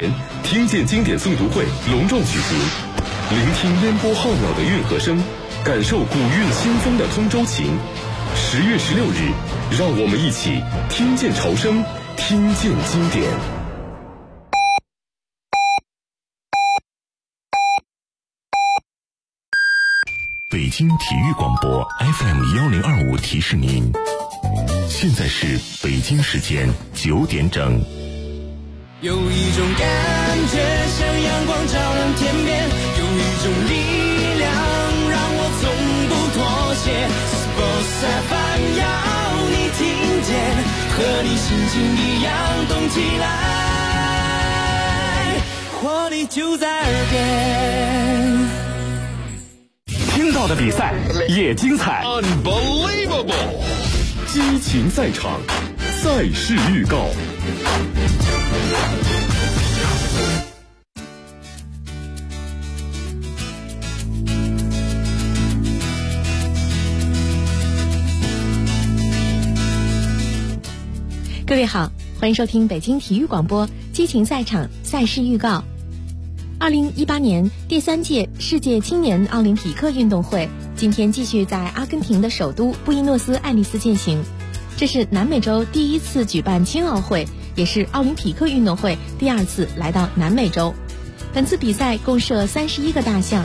年，听见经典诵读会隆重举行，聆听烟波浩渺的运河声，感受古韵新风的通州情。10月16日，让我们一起听见潮声，听见经典。北京体育广播 FM1025提示您，现在是北京时间9点整。 有一种感觉像阳光照亮天边，有一种力量让我从不妥协。Sports FM 要你听见，和你心情一样动起来，活力就在耳边。 听到的比赛也精彩 Unbelievable， 激情赛场，赛事预告。 各位好，欢迎收听北京体育广播激情赛场赛事预告。2018年第3届世界青年奥林匹克运动会今天继续在阿根廷的首都布宜诺斯艾利斯进行，这是南美洲第一次举办青奥会，也是奥林匹克运动会第2次来到南美洲。本次比赛共设31个大项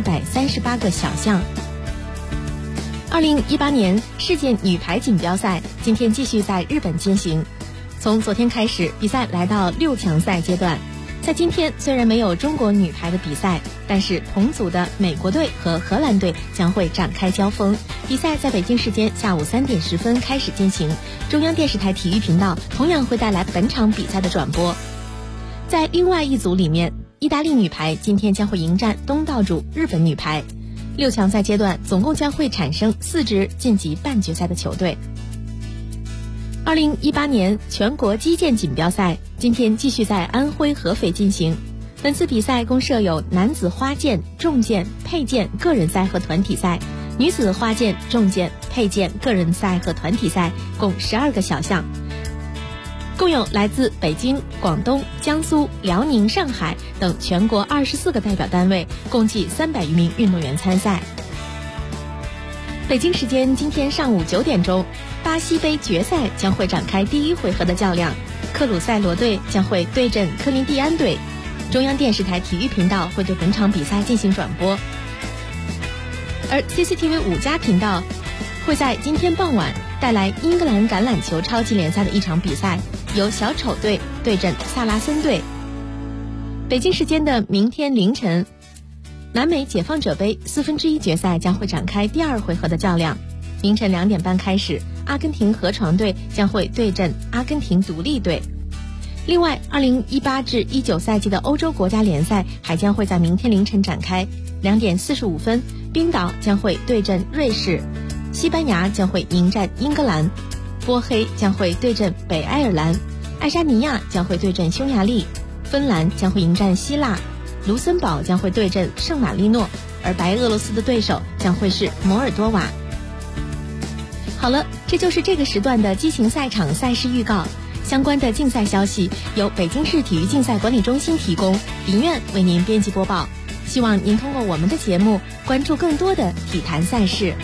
，238个小项。2018年世界女排锦标赛今天继续在日本进行，从昨天开始，比赛来到6强赛阶段。在今天虽然没有中国女排的比赛，但是同组的美国队和荷兰队将会展开交锋。比赛在北京时间下午3点10分开始进行，中央电视台体育频道同样会带来本场比赛的转播。在另外一组里面，意大利女排今天将会迎战东道主日本女排。6强赛阶段总共将会产生4支晋级半决赛的球队。2018年全国击剑锦标赛今天继续在安徽合肥进行，本次比赛共设有男子花剑、重剑、佩剑个人赛和团体赛，女子花剑、重剑、佩剑个人赛和团体赛共12个小项，共有来自北京、广东、江苏、辽宁、上海等全国24个代表单位，共计300余名运动员参赛。北京时间今天上午9点钟，巴西杯决赛将会展开第1回合的较量，克鲁塞罗队将会对阵科林蒂安队。中央电视台体育频道会对本场比赛进行转播，而 CCTV 5+频道会在今天傍晚带来英格兰橄榄球超级联赛的一场比赛，由小丑队对阵萨拉森队。北京时间的明天凌晨，南美解放者杯1/4决赛将会展开第2回合的较量，凌晨2点半开始，阿根廷河床队将会对阵阿根廷独立队。另外2018至19赛季的欧洲国家联赛还将会在明天凌晨展开，2点45分，冰岛将会对阵瑞士，西班牙将会迎战英格兰，波黑将会对阵北爱尔兰，爱沙尼亚将会对阵匈牙利，芬兰将会迎战希腊，卢森堡将会对阵圣马力诺，而白俄罗斯的对手将会是摩尔多瓦。好了，这就是这个时段的激情赛场赛事预告。相关的竞赛消息由北京市体育竞赛管理中心提供，林苑为您编辑播报。希望您通过我们的节目关注更多的体坛赛事。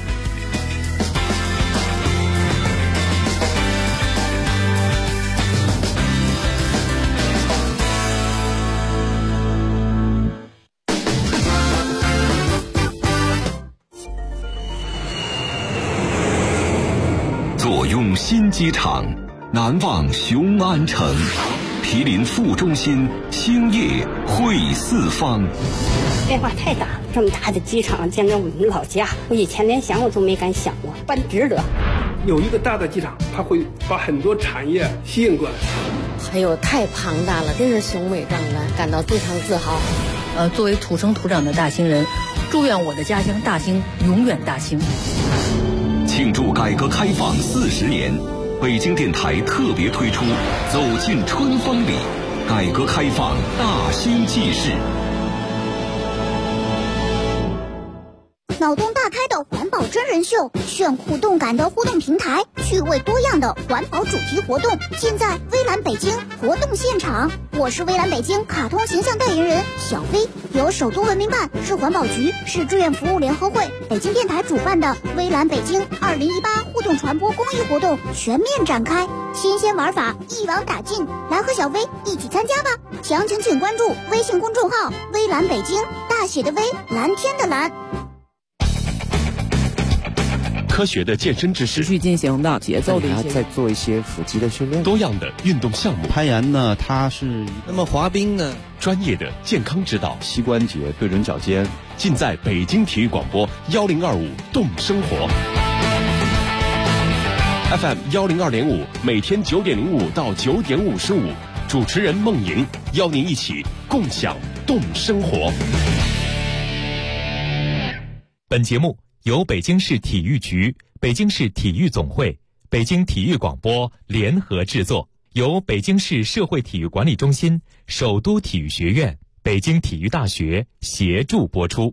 坐拥新机场，难忘雄安城，毗邻副中心，兴业汇四方。 变化太大，这么大的机场建在我们老家，我以前连想我都没敢想过，办值得。 有一个大的机场，它会把很多产业吸引过来。 哎呦，太庞大了，真是雄伟壮观，感到非常自豪。 作为土生土长的大兴人，祝愿我的家乡大兴永远大兴。 庆祝改革开放40年，北京电台特别推出《走进春风里》，改革开放大兴纪事。 脑洞大开的环保真人秀，炫酷动感的互动平台，趣味多样的环保主题活动，尽在微蓝北京活动现场。我是微蓝北京卡通形象代言人小飞，由首都文明办、市环保局、市志愿服务联合会、北京电台主办的微蓝北京2018互动传播公益活动全面展开，新鲜玩法一网打尽，来和小飞一起参加吧！详情请关注微信公众号微蓝北京，大写的微，蓝天的蓝。 科学的健身知识， 持续进行的节奏的一些， 再做一些腹肌的训练， 多样的运动项目。 攀岩呢，它是那么滑冰呢， 专业的健康指导， 膝关节对准脚尖， 尽在北京体育广播1025动生活 FM 102.5，每天9点05到9点55，主持人孟莹邀您一起共享动生活。 本节目由北京市体育局、北京市体育总会、北京体育广播联合制作，由北京市社会体育管理中心、首都体育学院、北京体育大学协助播出。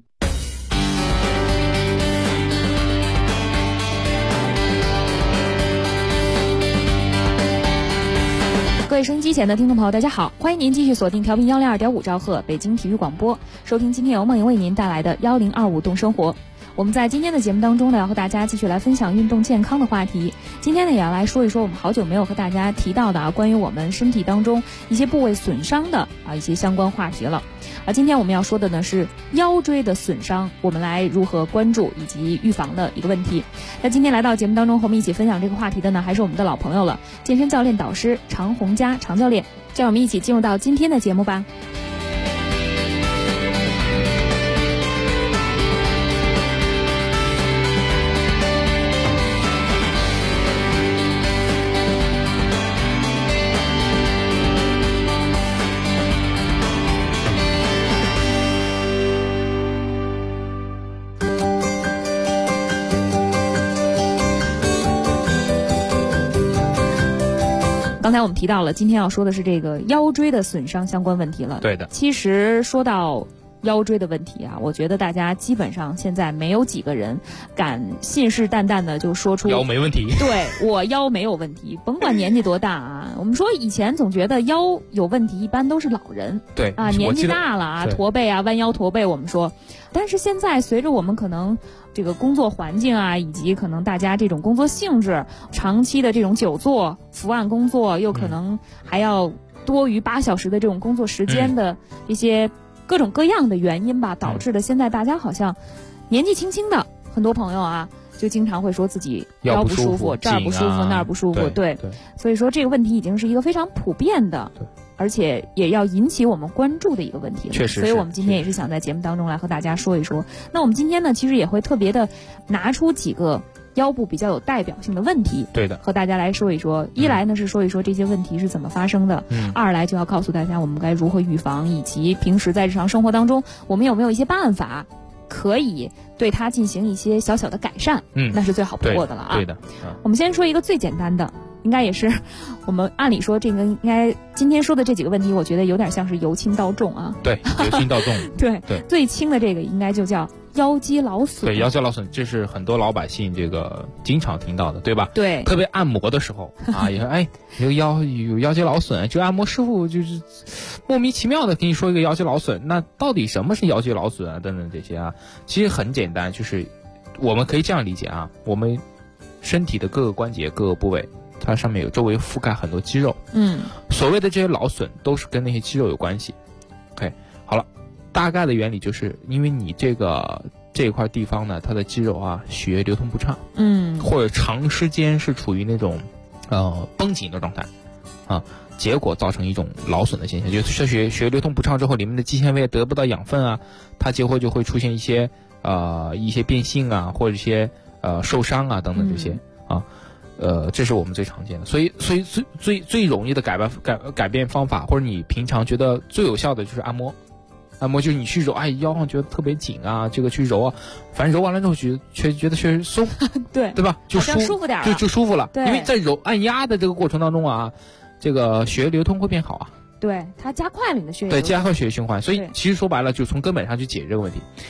各位收音机前的听众朋友，大家好，欢迎您继续锁定调频102.5兆赫北京体育广播，收听今天由梦莹为您带来的1025动生活。我们在今天的节目当中呢，要和大家继续来分享运动健康的话题。今天呢，也要来说一说我们好久没有和大家提到的关于我们身体当中一些部位损伤的一些相关话题了。今天我们要说的呢是腰椎的损伤，我们来如何关注以及预防的一个问题。那今天来到节目当中和我们一起分享这个话题的呢，还是我们的老朋友了，健身教练导师常洪佳常教练，让我们一起进入到今天的节目吧。刚才我们提到了，今天要说的是这个腰椎的损伤相关问题了。 对的。 其实说到腰椎的问题啊，我觉得大家基本上现在没有几个人敢信誓旦旦的就说出腰没问题。 对，我腰没有问题，甭管年纪多大啊。我们说以前总觉得腰有问题，一般都是老人。 对啊，年纪大了啊，驼背啊，弯腰驼背，我们说。但是现在随着我们可能这个工作环境啊，以及可能大家这种工作性质，长期的这种久坐、伏案工作，又可能还要多于8小时的这种工作时间的一些各种各样的原因吧，导致的现在大家好像年纪轻轻的很多朋友啊，就经常会说自己腰不舒服，这儿不舒服，那儿不舒服。对，所以说这个问题已经是一个非常普遍的，而且也要引起我们关注的一个问题了。 确实， 所以我们今天也是想在节目当中来和大家说一说。那我们今天呢，其实也会特别的拿出几个腰部比较有代表性的问题， 对的， 和大家来说一说。一来呢是说一说这些问题是怎么发生的，二来就要告诉大家我们该如何预防，以及平时在日常生活当中我们有没有一些办法可以对它进行一些小小的改善，那是最好不过的了啊。 对的， 我们先说一个最简单的，应该也是我们按理说这个应该今天说的这几个问题，我觉得有点像是由轻到重啊。 对，由轻到重。 对，最轻的这个应该就叫腰肌劳损。 对，腰肌劳损，这是很多老百姓这个经常听到的，对吧？ 对， 特别按摩的时候啊，也说这个有腰肌劳损，就按摩师傅就是莫名其妙的跟你说一个腰肌劳损，那到底什么是腰肌劳损啊？等等这些啊，其实很简单，就是我们可以这样理解啊，我们身体的各个关节、各个部位，它上面有周围覆盖很多肌肉，所谓的这些劳损都是跟那些肌肉有关系。OK， 好了，大概的原理就是因为你这一块地方呢，它的肌肉啊，血液流通不畅，或者长时间是处于那种绷紧的状态啊，结果造成一种劳损的现象，就是血液流通不畅之后，里面的肌纤维得不到养分啊，它结果就会出现一些变性啊，或者一些受伤啊等等这些啊。这是我们最常见的，所以最容易的改变方法，或者你平常觉得最有效的就是按摩。按摩就是你去揉，腰上觉得特别紧啊，这个去揉啊，反正揉完了之后觉得确实松， 对吧？就舒服点了， 就舒服了。 对， 因为在按压的这个过程当中啊，这个血液流通会变好啊。 对，它加快了你的血液。 对，加快血液循环，所以其实说白了，就从根本上去解决这个问题。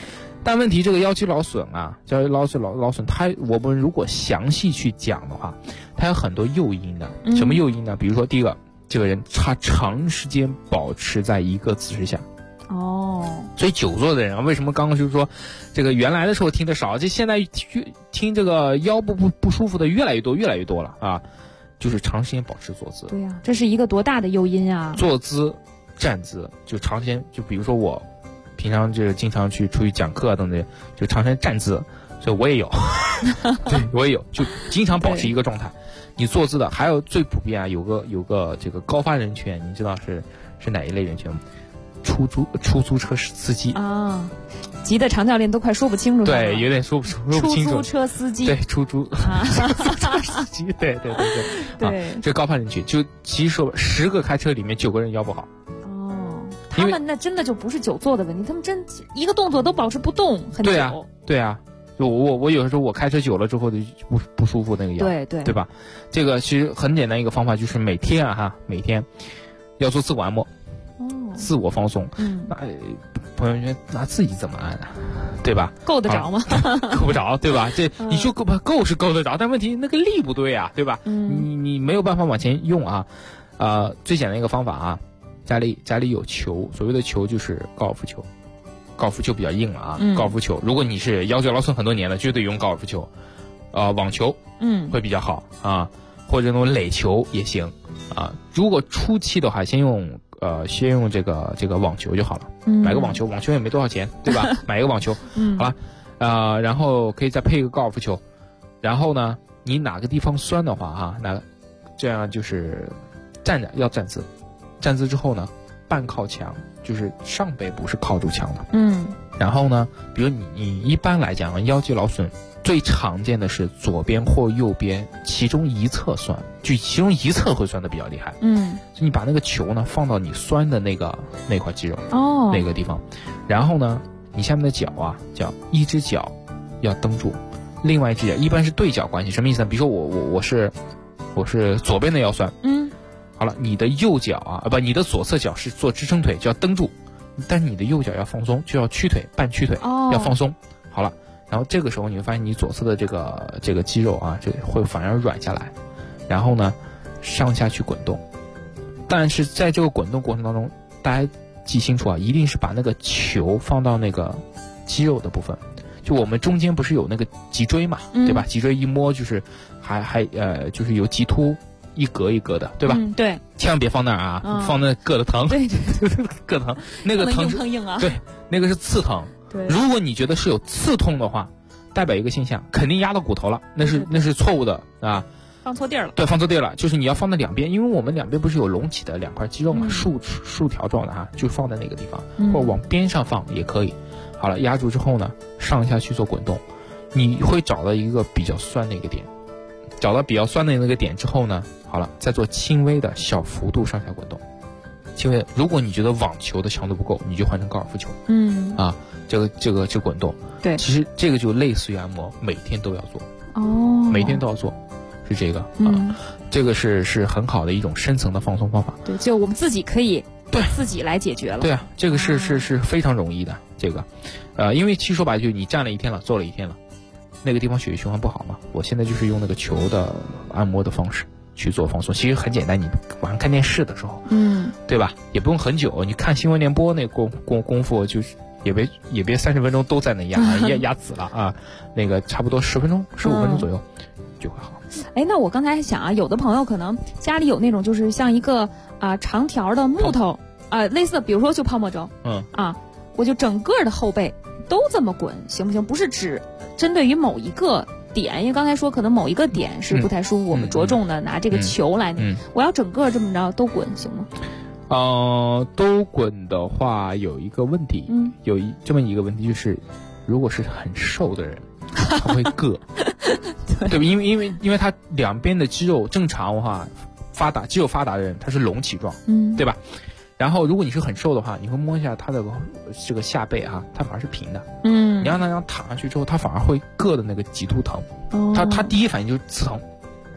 但问题这个腰肌劳损啊，劳损，我们如果详细去讲的话，它有很多诱因的。什么诱因呢？比如说第一个，这个人他长时间保持在一个姿势下。所以久坐的人为什么刚刚就是说，这个原来的时候听得少，这现在听这个腰部不舒服的越来越多了啊，就是长时间保持坐姿。 对呀，这是一个多大的诱因啊！ 坐姿、站姿，就长时间，就比如说我平常这个经常出去讲课啊等等，就长时间站姿，所以我也有，对我也有，就经常保持一个状态。你坐姿的，还有最普遍啊，有个这个高发人群，你知道是哪一类人群吗？出租车司机啊，急得常教练都快说不清楚。 对，有点说不清楚。 出租车司机， 对，出租车司机，对。这高发人群，就其实说10个开车里面9个人腰不好。 他们那真的就不是久坐的问题，他们真一个动作都保持不动很久。 对啊，就我有的时候我开车久了之后就不舒服那个腰，对吧？这个其实很简单一个方法，就是每天要做自我按摩。自我放松，那朋友圈那自己怎么按啊？对吧？ 够得着吗？ 够不着，对吧？这你说够是够得着，但问题那个力不对啊，对吧？你没有办法往前用啊。最简单一个方法啊，家里有球，所谓的球就是高尔夫球，高尔夫球比较硬了啊。高尔夫球，如果你是腰肌劳损很多年了，绝对用高尔夫球。网球，会比较好啊，或者那种垒球也行啊。如果初期的话，先用这个网球就好了，买个网球也没多少钱，对吧？买一个网球，好了，然后可以再配一个高尔夫球，然后呢，你哪个地方酸的话这样就是站着要站姿，站姿之后呢，半靠墙，就是上背部是靠住墙的，然后呢，比如你一般来讲腰肌劳损最常见的是左边或右边其中一侧酸，就其中一侧会酸的比较厉害。所以你把那个球呢放到你酸的那块肌肉那个地方，然后呢，你下面的脚一只脚要蹬住，另外一只脚一般是对角关系，什么意思呢？比如说我是左边的腰酸，好了，你的右脚你的左侧脚是做支撑腿，就要蹬住，但你的右脚要放松，就要屈腿，半屈腿，要放松。好了。然后这个时候你会发现你左侧的这个肌肉这会反而软下来，然后呢上下去滚动，但是在这个滚动过程当中，大家记清楚一定是把那个球放到那个肌肉的部分，就我们中间不是有那个脊椎嘛，对吧？脊椎一摸就是就是有棘突一格一格的，对吧？ 对， 千万别放那儿放那硌得疼，对，硌疼，那个疼硬啊， 对，那个是刺疼。如果你觉得是有刺痛的话，代表一个现象，肯定压到骨头了，那是错误的啊， 放错地儿了。 对，放错地儿了，就是你要放在两边，因为我们两边不是有隆起的2块肌肉嘛，竖条状的就放在那个地方，或者往边上放也可以。好了，压住之后呢，上下去做滚动，你会找到一个比较酸的一个点，找到比较酸的那个点之后呢，好了，再做轻微的小幅度上下滚动。轻微的，如果你觉得网球的强度不够，你就换成高尔夫球。这个滚动， 对， 其实这个就类似于按摩，每天都要做。每天都要做，是这个这个是很好的一种深层的放松方法。 对，就我们自己可以自己来解决了。 对啊，这个是非常容易的。这个，因为其实说白了，就是你站了一天了，坐了一天了，那个地方血液循环不好嘛。我现在就是用那个球的按摩的方式去做放松，其实很简单。你晚上看电视的时候，对吧？也不用很久，你看新闻联播那功夫就是也别30分钟都在那压死了那个差不多10分钟、15分钟左右就会好。 那我刚才想有的朋友可能家里有那种就是像一个长条的木头类似的，比如说就泡沫轴，我就整个的后背都这么滚，行不行？不是只针对于某一个点，因为刚才说可能某一个点是不太舒服，我们着重的拿这个球来，我要整个这么着都滚行吗？ 都滚的话有一个问题，有这么一个问题，就是如果是很瘦的人，他会硌，对吧？因为他两边的肌肉正常的话，肌肉发达的人他是隆起状，对吧？然后如果你是很瘦的话，你会摸一下他的这个下背它反而是平的，你让他躺上去之后，他反而会硌的那个极度疼，他第一反应就是刺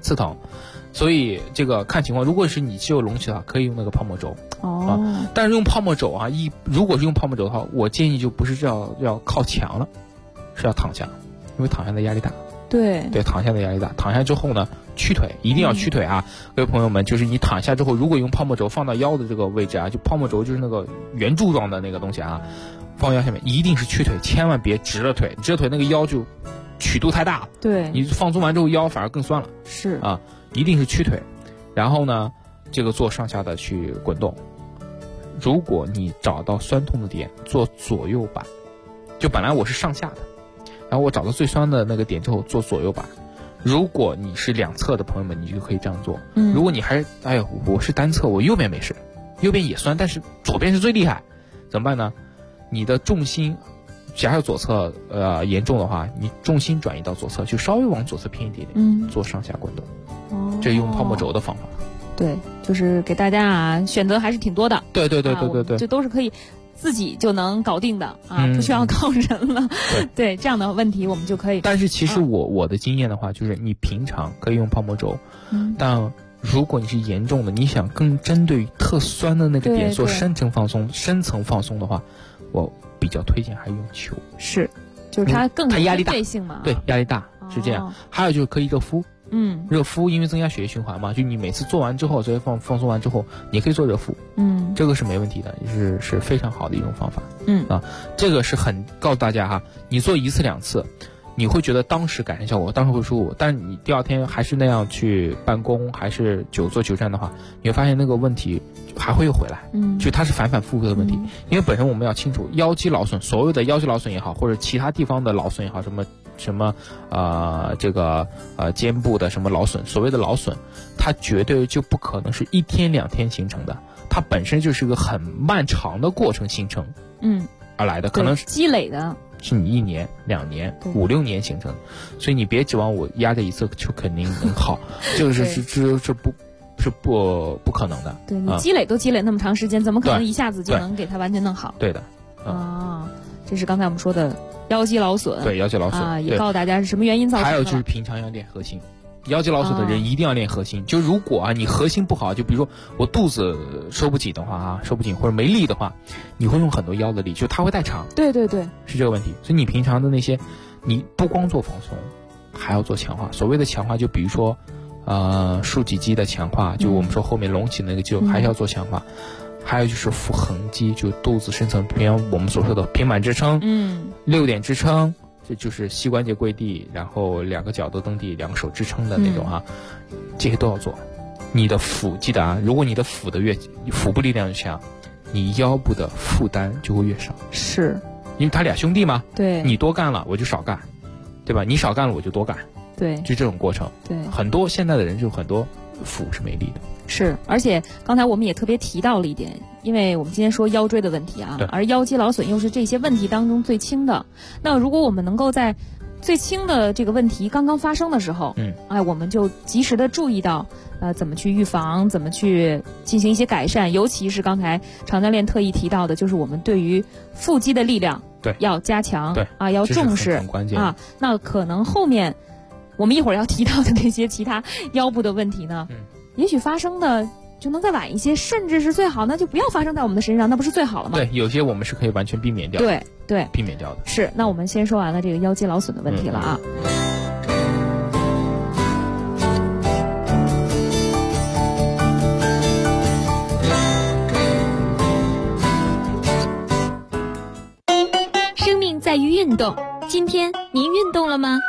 刺疼。所以这个看情况，如果是你肌肉隆起的话，可以用那个泡沫轴。但是用泡沫轴啊，如果是用泡沫轴的话，我建议就不是要靠墙了，是要躺下，因为躺下的压力大。对，躺下的压力大。躺下之后呢，屈腿一定要屈腿啊，各位朋友们，就是你躺下之后，如果用泡沫轴放到腰的这个位置啊，就泡沫轴就是那个圆柱状的那个东西啊，放腰下面一定是屈腿，千万别直了腿，直了腿那个腰就曲度太大了。对，你放松完之后腰反而更酸了。是啊。一定是屈腿，然后呢，这个做上下的去滚动。如果你找到酸痛的点，做左右摆。就本来我是上下的，然后我找到最酸的那个点之后做左右摆。如果你是两侧的朋友们，你就可以这样做。如果你还是我是单侧，我右边没事，右边也酸，但是左边是最厉害，怎么办呢？你的重心，假设左侧严重的话，你重心转移到左侧，就稍微往左侧偏一点点，做上下滚动。这是用泡沫轴的方法。对，就是给大家啊，选择还是挺多的。对，这都是可以自己就能搞定的啊，不需要靠人了。对，这样的问题我们就可以。但是其实我的经验的话，就是你平常可以用泡沫轴，但如果你是严重的，你想更针对特酸的那个点做深层放松的话，我比较推荐还用球。是，就是它更它压力大嘛。对，压力大是这样。还有就是可以热敷。热敷因为增加血液循环嘛，就你每次做完之后，这些放松完之后，你可以做热敷。这个是没问题的，是非常好的一种方法。这个是很告诉大家哈，你做1次2次，你会觉得当时改善效果，当时会舒服，但是你第二天还是那样去办公，还是久坐久站的话，你会发现那个问题还会又回来。就它是反反复复的问题。因为本身我们要清楚，腰肌劳损，所有的腰肌劳损也好，或者其他地方的劳损也好，什么肩部的什么劳损，所谓的劳损，它绝对就不可能是1天2天形成的，它本身就是一个很漫长的过程形成而来的，可能是积累的，是你1年2年5、6年形成，所以你别指望我压这一次就肯定能好，这个是不可能的。对，你积累都积累那么长时间，怎么可能一下子就能给它完全弄好？对的。这是刚才我们说的腰肌劳损。对，腰肌劳损啊，也告诉大家是什么原因造成的。还有就是平常要练核心，腰肌劳损的人一定要练核心。就如果你核心不好，就比如说我肚子收不紧的话收不紧或者没力的话，你会用很多腰的力，就它会代偿。对，是这个问题。所以你平常的那些，你不光做放松，还要做强化。所谓的强化，就比如说竖脊肌的强化，就我们说后面隆起的那个肌肉，还是要做强化。还有就是腹横肌，就肚子深层，平常我们所说的平板支撑，6点支撑，这就是膝关节跪地，然后2个脚都蹬地，2个手支撑的那种这些都要做。你的腹，记得啊，如果你的腹部力量越强，你腰部的负担就会越少。是，因为他俩兄弟嘛。对，你多干了我就少干，对吧？你少干了我就多干。对，就这种过程。对，很多现在的人就很多腹是没力的。是，而且刚才我们也特别提到了一点，因为我们今天说腰椎的问题啊，而腰肌劳损又是这些问题当中最轻的。那如果我们能够在最轻的这个问题刚刚发生的时候，我们就及时的注意到，怎么去预防，怎么去进行一些改善，尤其是刚才常教练特意提到的，就是我们对于腹肌的力量要加强，要重视，很关键那可能后面我们一会儿要提到的那些其他腰部的问题呢，也许发生的就能再晚一些，甚至是最好那就不要发生在我们的身上，那不是最好了吗？对，有些我们是可以完全避免掉的。对，避免掉的。是，那我们先说完了这个腰肌劳损的问题了啊。 生命在于运动，今天您运动了吗？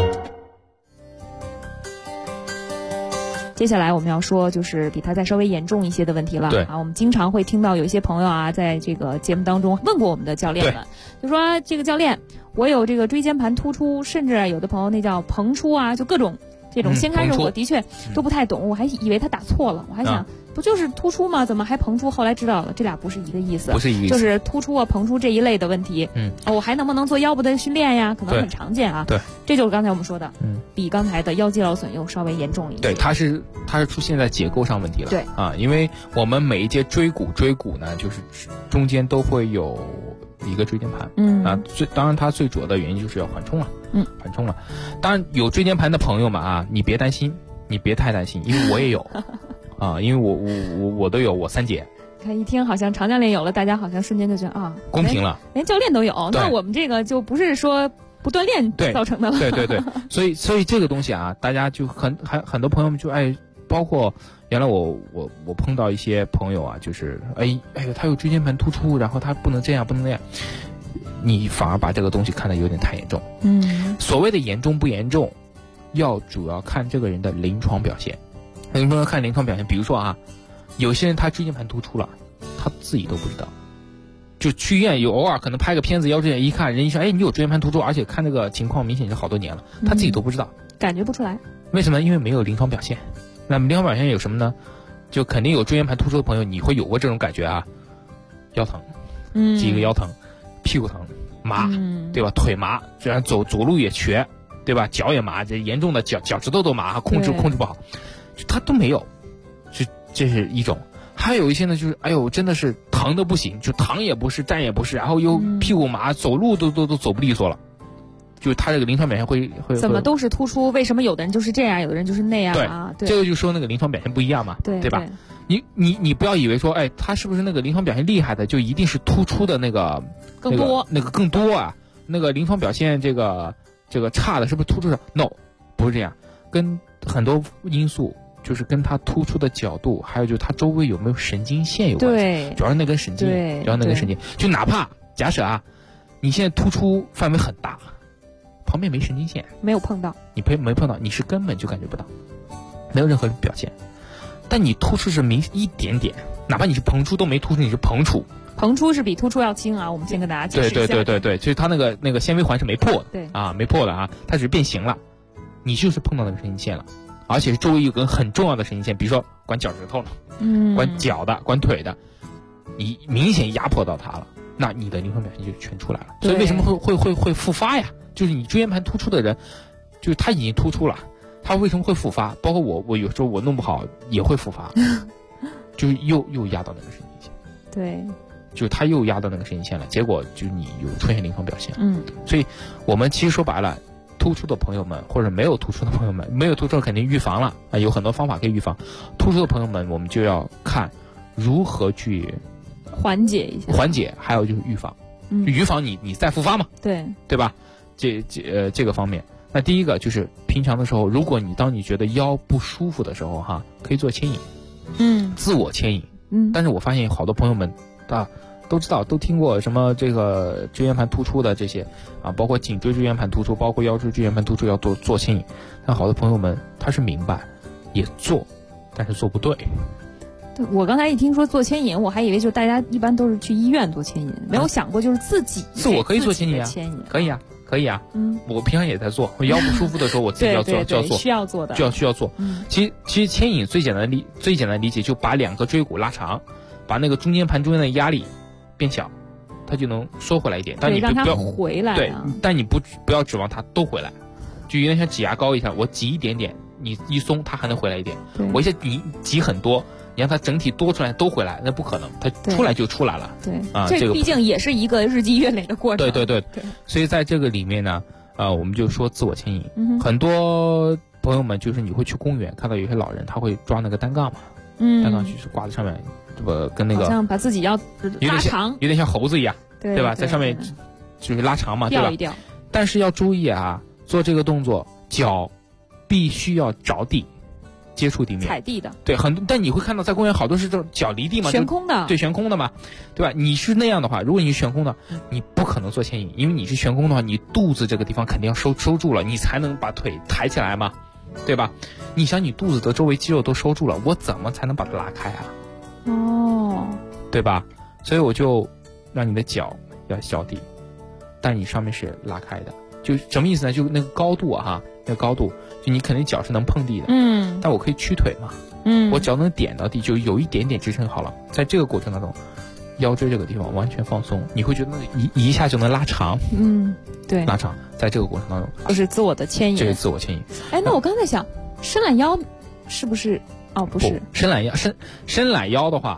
接下来我们要说就是比它再稍微严重一些的问题了。对啊，我们经常会听到有一些朋友啊，在这个节目当中问过我们的教练们，就说这个教练，我有这个椎间盘突出，甚至有的朋友那叫膨出啊，就各种这种。先开始我的确都不太懂，我还以为他打错了，我还想不就是突出吗？怎么还膨出？后来知道了，这俩不是一个意思，不是一个意思，就是突出啊、膨出这一类的问题。我还能不能做腰部的训练呀？可能很常见啊。对，这就是刚才我们说的，比刚才的腰肌劳损又稍微严重一些。对，它是出现在结构上问题了。对啊，因为我们每一节椎骨呢，就是中间都会有一个椎间盘。当然它最主要的原因就是要缓冲了。缓冲了。当然有椎间盘的朋友们啊，你别担心。 你别太担心，因为我也有啊，因为我都有，我3节。 看一听好像常教练有了，大家好像瞬间就觉得啊， 公平了， 连教练都有，那我们这个就不是说不锻炼造成的了。 对，所以这个东西啊，大家就很多朋友们就包括原来我碰到一些朋友啊，就是他有椎间盘突出，然后他不能这样不能那样，你反而把这个东西看得有点太严重。所谓的严重不严重，主要看这个人的临床表现。为什么要看临床表现？比如说啊，有些人他椎间盘突出了，他自己都不知道，就去医院偶尔可能拍个片子腰椎间，一看人医生你有椎间盘突出，而且看这个情况明显是好多年了，他自己都不知道， 感觉不出来。为什么？因为没有临床表现。那么临床表现有什么呢？就肯定有椎间盘突出的朋友，你会有过这种感觉啊，腰疼，几个腰疼，屁股疼，麻，对吧？腿麻，这样走路也瘸，对吧？脚也麻，这严重的脚趾头都麻，控制不好，他都没有，这是一种。还有一些呢，就是真的是疼的不行，就躺也不是，站也不是，然后又屁股麻，走路都走不利索了。就是他这个临床表现会怎么都是突出？为什么有的人就是这样，有的人就是那样啊？对， 这个就说那个临床表现不一样嘛，对吧？你不要以为说他是不是那个临床表现厉害的就一定是突出的那个更多， 那个更多啊？那个临床表现这个差的是不是突出的 ？No， 不是这样，跟很多因素。就是跟它突出的角度，还有就是它周围有没有神经线有关系，主要是那根神经，就哪怕假设啊，你现在突出范围很大，旁边没神经线， 没有碰到， 你没碰到，你是根本就感觉不到，没有任何表现。但你突出是明一点点，哪怕你是膨出都没突出，你是膨出。 膨出是比突出要轻啊，我们先跟大家解释一下。 对，就是它那个纤维环是没破的， 对啊，没破的啊，它只是变形了，你就是碰到那个神经线了。而且周围有根很重要的神经线，比如说管脚趾头了，管脚的，管腿的，你明显压迫到它了，那你的临床表现就全出来了。所以为什么会复发呀？就是你椎间盘突出的人，就是他已经突出了，他为什么会复发？包括我有时候我弄不好也会复发，就是又压到那个神经线。 对， 就是他又压到那个神经线了，结果就是你有出现临床表现。所以我们其实说白了。突出的朋友们，或者没有突出的朋友们，没有突出肯定预防了啊，有很多方法可以预防。突出的朋友们，我们就要看如何去缓解一下， 还有就是预防，预防你再复发嘛，对吧？这个方面，那第一个就是平常的时候，如果当你觉得腰不舒服的时候哈，可以做牵引，自我牵引，但是我发现好多朋友们都知道，都听过什么这个椎间盘突出的这些啊，包括颈椎椎间盘突出，包括腰椎椎间盘突出要做牵引。但好多朋友们他是明白，也做，但是做不对。 对，我刚才一听说做牵引，我还以为就大家一般都是去医院做牵引，没有想过就是自我可以做牵引啊，可以啊，我平常也在做，我腰不舒服的时候我自己要做，就要做， 需要做的， 需要做。其实牵引最简单的理解，就把2个椎骨拉长，把那个中间盘中间的压力变小，它就能收回来一点。但你不要回来， 对，但你不要指望它都回来，就有点像挤牙膏一样，我挤一点点，你一松它还能回来一点。我一下你挤很多，你让它整体多出来都回来，那不可能，它出来就出来了。 对啊， 这毕竟也是一个日积月累的过程。 对。所以在这个里面呢，我们就说自我牵引。很多朋友们就是你会去公园看到有些老人他会抓那个单杠嘛，单杠就是挂在上面。跟那个好像把自己要拉长， 有点像猴子一样，对吧？在上面就是拉长嘛，对吧？ 吊一吊。 但是要注意啊，做这个动作，脚必须要着地，接触地面， 踩地的。 对，但你会看到在公园好多是这种脚离地嘛， 悬空的， 对，悬空的嘛，对吧？你是那样的话，如果你是悬空的，你不可能做牵引，因为你是悬空的话，你肚子这个地方肯定要收住了，你才能把腿抬起来嘛，对吧？你想你肚子的周围肌肉都收住了，我怎么才能把它拉开啊？对吧？所以我就让你的脚要着地，但你上面是拉开的，就什么意思呢？就那个高度啊，那个高度，就你肯定脚是能碰地的，但我可以屈腿嘛，我脚能点到地，就有一点点支撑好了。在这个过程当中，腰椎这个地方完全放松，你会觉得一下就能拉长， 对， 拉长。在这个过程当中， 这是自我的牵引， 这是自我牵引。 那我刚才想，伸懒腰是不是？不是伸懒腰的话，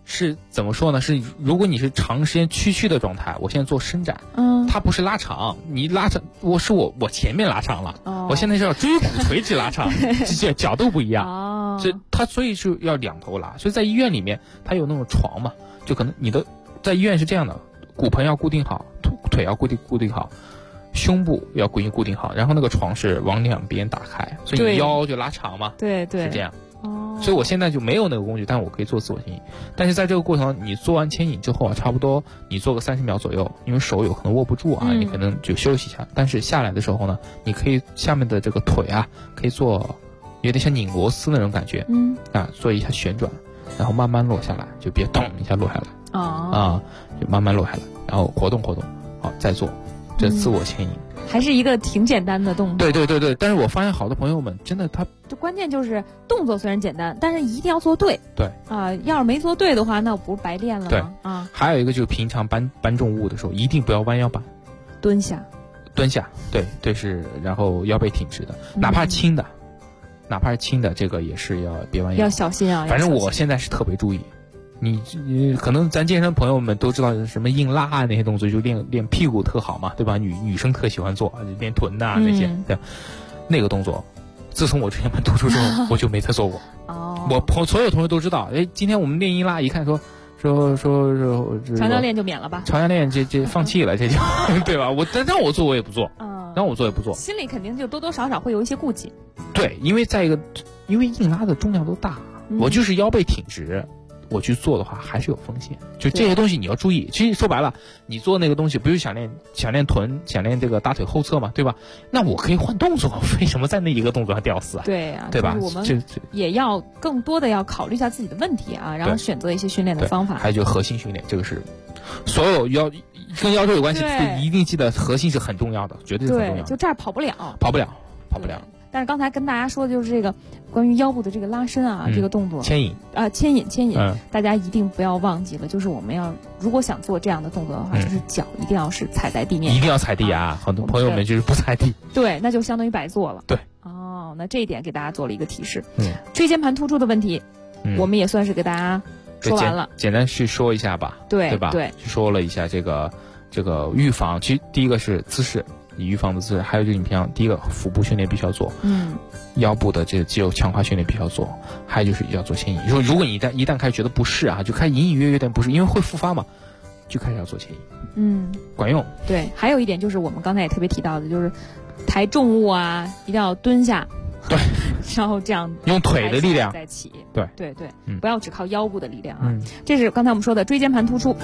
是怎么说呢？是如果你是长时间屈曲的状态，我现在做伸展，它不是拉长，你拉长，我前面拉长了，我现在是要椎骨垂直拉长，这角度不一样，所以是要两头拉。所以在医院里面，它有那种床嘛，就可能你的在医院是这样的，骨盆要固定好，腿要固定好，胸部要固定好，然后那个床是往两边打开，所以你腰就拉长嘛， 对， 是这样。所以我现在就没有那个工具，但我可以做自我牵引。但是在这个过程，你做完牵引之后啊，差不多你做个30秒左右，因为手有可能握不住啊，你可能就休息一下。但是下来的时候呢，你可以下面的这个腿啊，可以做有点像拧螺丝那种感觉，做一下旋转，然后慢慢落下来，就别咚一下落下来，就慢慢落下来，然后活动，好再做，这自我牵引。 还是一个挺简单的动作。 对，但是我发现好多朋友们真的就关键就是动作虽然简单，但是一定要做对。 对要是没做对的话，那我不是白练了吗？ 对还有一个就是平常搬重物的时候，一定不要弯腰搬， 蹲下， 对是，然后腰背挺直的，哪怕是轻的，这个也是要别弯腰， 要小心啊。 反正我现在是特别注意。你可能咱健身朋友们都知道什么硬拉啊那些动作，就练屁股特好嘛，对吧？女生特喜欢做，练臀呐那些，对，那个动作，自从我椎间盘突出之后，我就没再做过。我所有同学都知道，今天我们练硬拉，一看说常教练就免了吧？ 常教练这放弃了，这就对吧？让我做我也不做，让我做也不做， 心里肯定就多多少少会有一些顾忌。 对，因为硬拉的重量都大，我就是腰背挺直。我去做的话还是有风险，就这些东西你要注意。其实说白了，你做那个东西不是想练臀，想练这个大腿后侧嘛，对吧？那我可以换动作，为什么在那一个动作上吊死啊？ 对啊， 对吧？ 就是我们也要更多的要考虑一下自己的问题啊，然后选择一些训练的方法。 还有就是核心训练，这个是所有跟腰椎有关系，一定记得核心是很重要的，绝对是很重要的。 就这儿跑不了。但是刚才跟大家说的就是这个关于腰部的这个拉伸啊，这个动作牵引， 大家一定不要忘记了，就是我们如果想做这样的动作的话，就是脚一定要是踩在地面， 一定要踩地啊！很多朋友们就是不踩地， 对，那就相当于白做了。 对， 那这一点给大家做了一个提示。椎间盘突出的问题，我们也算是给大家说完了， 简单去说一下吧，对吧？ 对， 说了一下这个预防，其实第一个是姿势。你预防的姿势，还有就是你平常第一个腹部训练必须要做，腰部的这个肌肉强化训练必须要做，还有就是要做牵引。如果你一旦开始觉得不适啊，就开始隐隐约约有点不适，因为会复发嘛，就开始要做牵引，管用。 对，还有一点就是我们刚才也特别提到的，就是抬重物啊，一定要蹲下， 对， 然后这样用腿的力量再起， 对， 不要只靠腰部的力量啊。这是刚才我们说的椎间盘突出。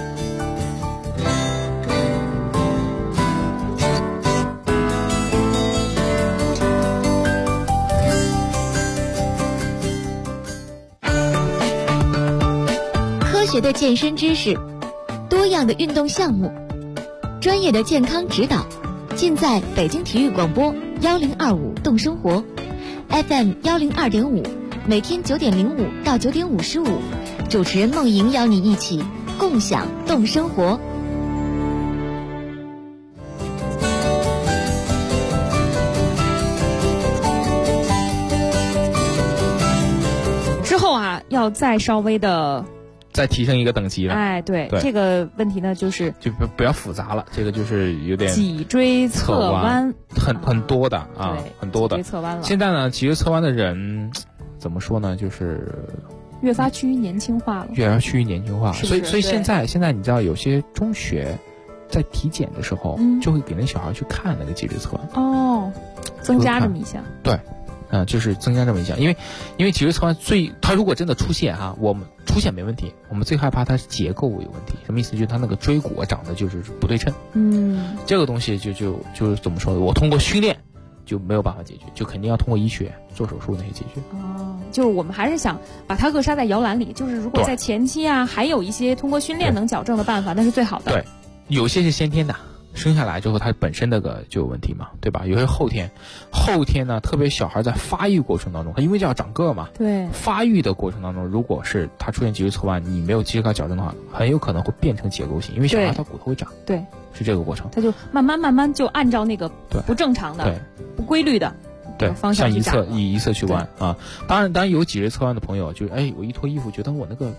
科学的健身知识，多样的运动项目，专业的健康指导，尽在北京体育广播1025动生活 FM 102.5，每天9点05到9点55，主持人梦莹邀你一起共享动生活。 之后啊，要再稍微的再提升一个等级了。 对，这个问题呢，就不要复杂了，这个就是有点脊椎侧弯， 很多的啊，很多的。 脊椎侧弯了。 现在呢，脊椎侧弯的人怎么说呢？就是越发趋于年轻化了。 所以现在你知道，有些中学在体检的时候，就会给那小孩去看那个脊椎侧弯。 增加这么一项。 对。就是增加这么一项，因为脊椎侧弯它如果真的出现啊，我们出现没问题，我们最害怕它是结构有问题。什么意思？就是它那个椎骨长得就是不对称。这个东西就怎么说？我通过训练就没有办法解决，就肯定要通过医学做手术那些解决。 就是我们还是想把它扼杀在摇篮里。就是如果在前期啊，还有一些通过训练能矫正的办法，那是最好的。 对，有些是先天的。生下来之后，它本身那个就有问题嘛，对吧？有些后天呢，特别小孩在发育过程当中，他因为就要长个嘛， 对， 发育的过程当中，如果是他出现脊椎侧弯，你没有及时给他矫正的话，很有可能会变成结构性，因为小孩他骨头会长， 对， 是这个过程， 他就慢慢就按照那个不正常的、不规律的方向去长， 以一侧去弯啊。当然有脊椎侧弯的朋友，就是我一脱衣服觉得我那个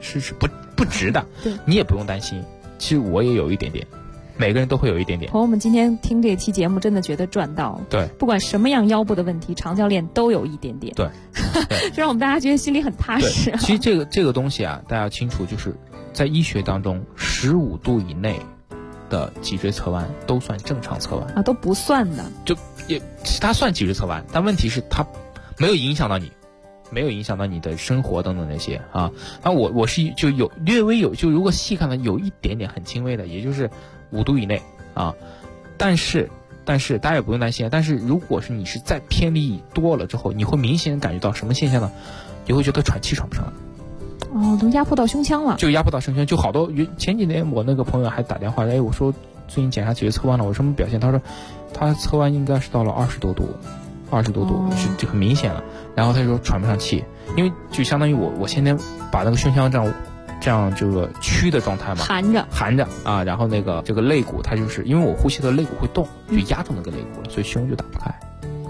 是不值的。 对， 你也不用担心。其实我也有一点点，每个人都会有一点点。 朋友们今天听这期节目真的觉得赚到。 对， 不管什么样腰部的问题，长教练都有一点点。 对， 这让我们大家觉得心里很踏实。 其实这个东西啊，大家要清楚，就是在医学当中，15度以内的脊椎侧弯都算正常侧弯啊，都不算的。 就它算脊椎侧弯，但问题是它没有影响到你。没有影响到你的生活等等那些啊，我是就有略微有，就如果细看呢，有一点点很轻微的，也就是5度以内啊。但是大家也不用担心啊。但是如果是你是再偏离多了之后，你会明显感觉到什么现象呢？你会觉得喘气喘不上来。 哦，都压迫到胸腔了。就压迫到胸腔，就好多前几年我那个朋友还打电话，我说最近检查脊椎侧弯了，我什么表现？他说他侧弯应该是到了20多度。20多度是就很明显了，然后他说喘不上气，因为就相当于我现在把那个胸腔这样这个曲的状态嘛，含着啊，然后那个这个肋骨它就是因为我呼吸的肋骨会动，就压住那个肋骨了，所以胸就打不开，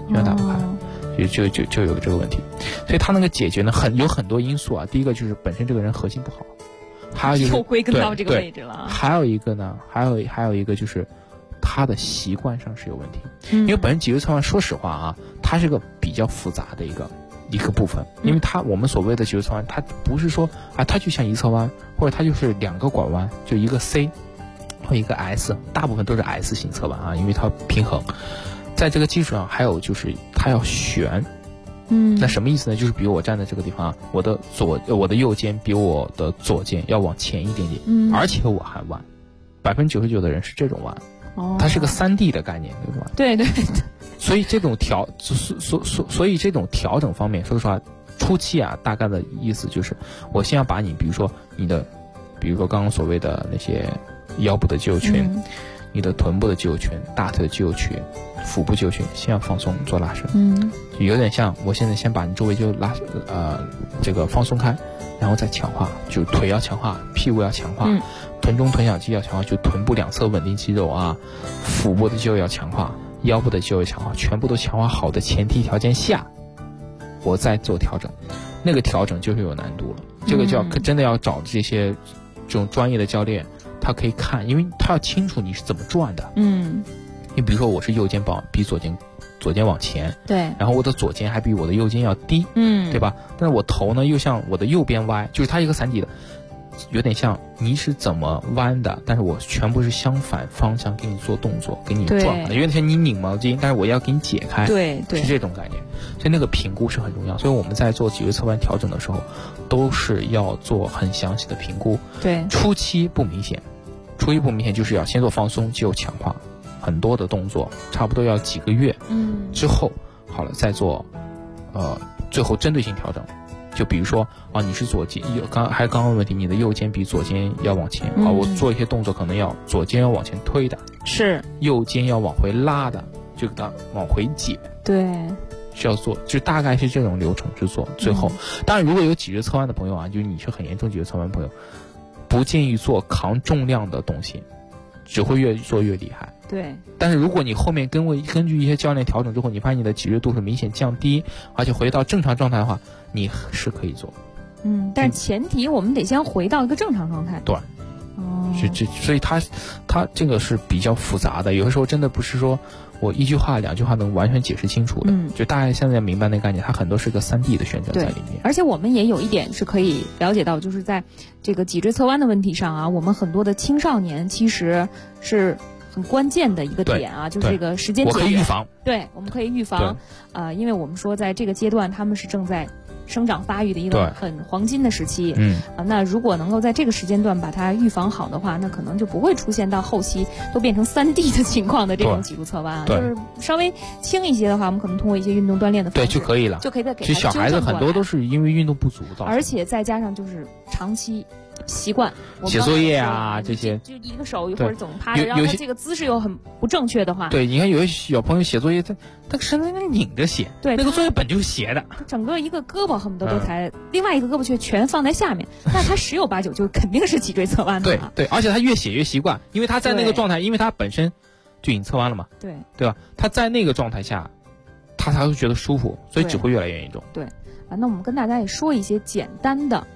就有这个问题，所以他那个解决呢有很多因素啊。第一个就是本身这个人核心不好，还有就是又归根到这个位置了。 还有一个呢，还有一个就是他的习惯上是有问题，因为本身脊椎侧弯，说实话啊，它是个比较复杂的一个部分，因为我们所谓的脊椎侧弯，它不是说啊，它就像一侧弯，或者它就是2个拐弯，就一个 C 或一个 S， 大部分都是 S 型侧弯啊，因为它平衡。在这个基础上，还有就是它要旋。那什么意思呢？就是比如我站在这个地方啊，我的右肩比我的左肩要往前一点点，而且我还弯，99%的人是这种弯。它是个3D 的概念，对吧？ 对。 所以这种所以这种调整方面，说实话，初期啊，大概的意思就是，我先要把你，比如说刚刚所谓的那些腰部的肌肉群，你的臀部的肌肉群、大腿的肌肉群、腹部肌肉群，先要放松做拉伸。有点像我现在先把你周围就这个放松开，然后再强化，就腿要强化，屁股要强化。臀中臀小肌要强化，就臀部2侧稳定肌肉啊，腹部的肌肉要强化，腰部的肌肉要强化，全部都强化好的前提条件下，我再做调整。那个调整就是有难度了，这个真的要找这种专业的教练，他可以看，因为他要清楚你是怎么转的。你比如说我是右肩膀比左肩往前， 对， 然后我的左肩还比我的右肩要低，对吧？但是我头呢又像我的右边歪，就是它一个3D的。有点像你是怎么弯的，但是我全部是相反方向给你做动作，给你转的，有点像你拧毛巾，但是我要给你解开， 对， 是这种概念。所以那个评估是很重要，所以我们在做脊椎侧弯调整的时候，都是要做很详细的评估。 对， 初期不明显就是要先做放松，肌肉强化，很多的动作，差不多要几个月，之后好了再做，最后针对性调整。就比如说啊，你是左肩，刚刚问题，你的右肩比左肩要往前啊，我做一些动作可能要左肩要往前推的， 是右肩要往回拉的，就给它往回解， 对， 是要做，就大概是这种流程去做。最后，当然如果有脊椎侧弯的朋友啊，就是你是很严重脊椎侧弯的朋友，不建议做扛重量的东西，只会越做越厉害。 对， 但是如果你后面根据一些教练调整之后，你发现你的脊椎度数明显降低，而且回到正常状态的话，你是可以做。 但是前提我们得先回到一个正常状态。 对，所以它这个是比较复杂的，有的时候真的不是说我1句话2句话能完全解释清楚的。就大家现在明白那个概念，它很多是个3D 的旋转在里面。 而且我们也有一点是可以了解到，就是在这个脊椎侧弯的问题上啊，我们很多的青少年其实是很关键的一个点啊，就是这个时间节点。 我可以预防。 对，我们可以预防。因为我们说在这个阶段他们是正在生长发育的一个很黄金的时期。那如果能够在这个时间段把它预防好的话，那可能就不会出现到后期都变成3D 的情况的这种脊柱侧弯啊。就是稍微轻一些的话，我们可能通过一些运动锻炼的方式就可以了， 就可以再给它纠正过来。其实小孩子很多都是因为运动不足造成的， 而且再加上就是长期习惯写作业啊这些， 就一个手一会儿总趴着，然后他这个姿势又很不正确的话， 对，你看有些小朋友写作业，他身子拧着写， 对， 那个作业本就是斜的， 整个一个胳膊恨不得都抬，另外一个胳膊却全放在下面，那他10有8九就肯定是脊椎侧弯的。 对，而且他越写越习惯，因为他在那个状态，因为他本身就已经侧弯了嘛，对吧？他在那个状态下，他才会觉得舒服，所以只会越来越严重。 对。那我们跟大家也说一些简单的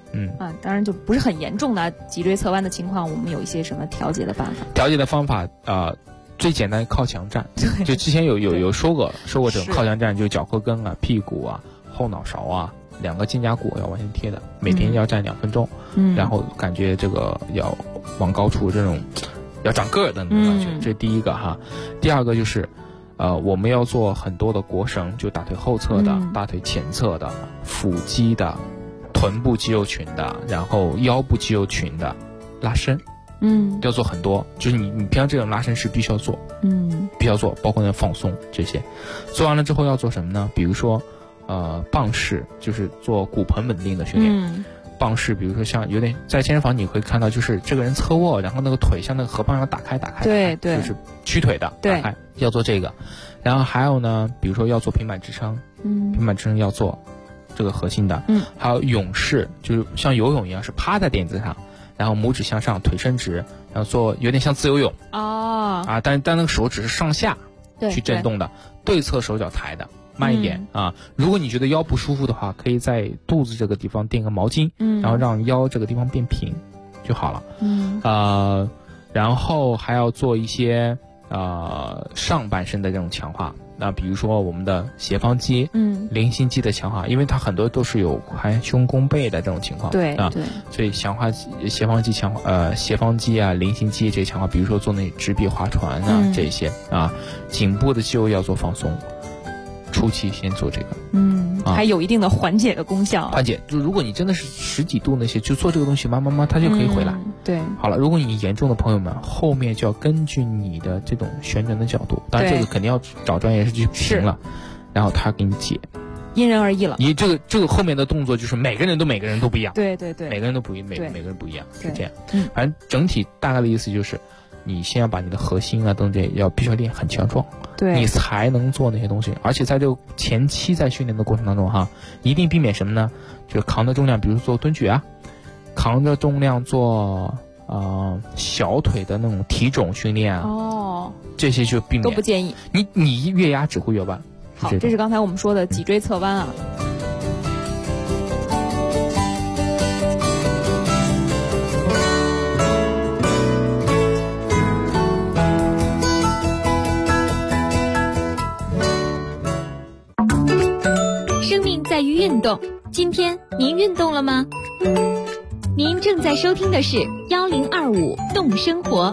当然就不是很严重的脊椎侧弯的情况，我们有一些什么调节的办法？ 调节的方法最简单靠墙站，就之前有说过这种靠墙站，就是脚后跟啊、屁股啊、后脑勺啊2个肩胛骨要完全贴的，每天要站2分钟，然后感觉这个要往高处这种要长个儿的那种感觉，这是第一个哈。第二个就是我们要做很多的腘绳，就大腿后侧的、大腿前侧的、腹肌的、臀部肌肉群的，然后腰部肌肉群的拉伸。要做很多，就是你平常这种拉伸是必须要做，必须要做，包括那放松这些。做完了之后要做什么呢？比如说棒式，就是做骨盆稳定的训练。棒式，比如说像有点在健身房你会看到，就是这个人侧卧，然后那个腿像那个河蚌一样打开， 对， 就是屈腿的打开，要做这个。然后还有呢，比如说要做平板支撑，平板支撑要做这个核心的。还有勇士，就是像游泳一样，是趴在垫子上，然后拇指向上，腿伸直，然后做有点像自由泳但那个手指是上下去震动的，对侧手脚抬的。慢一点如果你觉得腰不舒服的话，可以在肚子这个地方垫个毛巾，然后让腰这个地方变平就好了。然后还要做一些上半身的这种强化，那比如说我们的斜方肌、菱形肌的强化，因为它很多都是有含胸弓背的这种情况，所以强化斜方肌斜方肌啊、菱形肌这些强化，比如说做那直臂划船这些颈部的肌肉要做放松。初期先做这个， 还有一定的缓解的功效。 缓解，就如果你真的是10几度那些，就做这个东西，慢慢它就可以回来。 对， 好了，如果你严重的朋友们，后面就要根据你的这种旋转的角度，当然这个肯定要找专业人士去评了，然后他给你解。 因人而异了。 你这个后面的动作就是每个人都不一样。 对， 每个人都不一，每个人不一样，是这样。反正整体大概的意思就是，你先要把你的核心啊等等必须要练很强壮。你才能做那些东西，而且在这个前期在训练的过程当中一定避免什么呢？就是扛着重量，比如做蹲举扛着重量做小腿的那种体踵训练这些就避免， 都不建议。 你越压只会越弯。 好，这是刚才我们说的脊椎侧弯在于运动，今天您运动了吗？您正在收听的是1025动生活。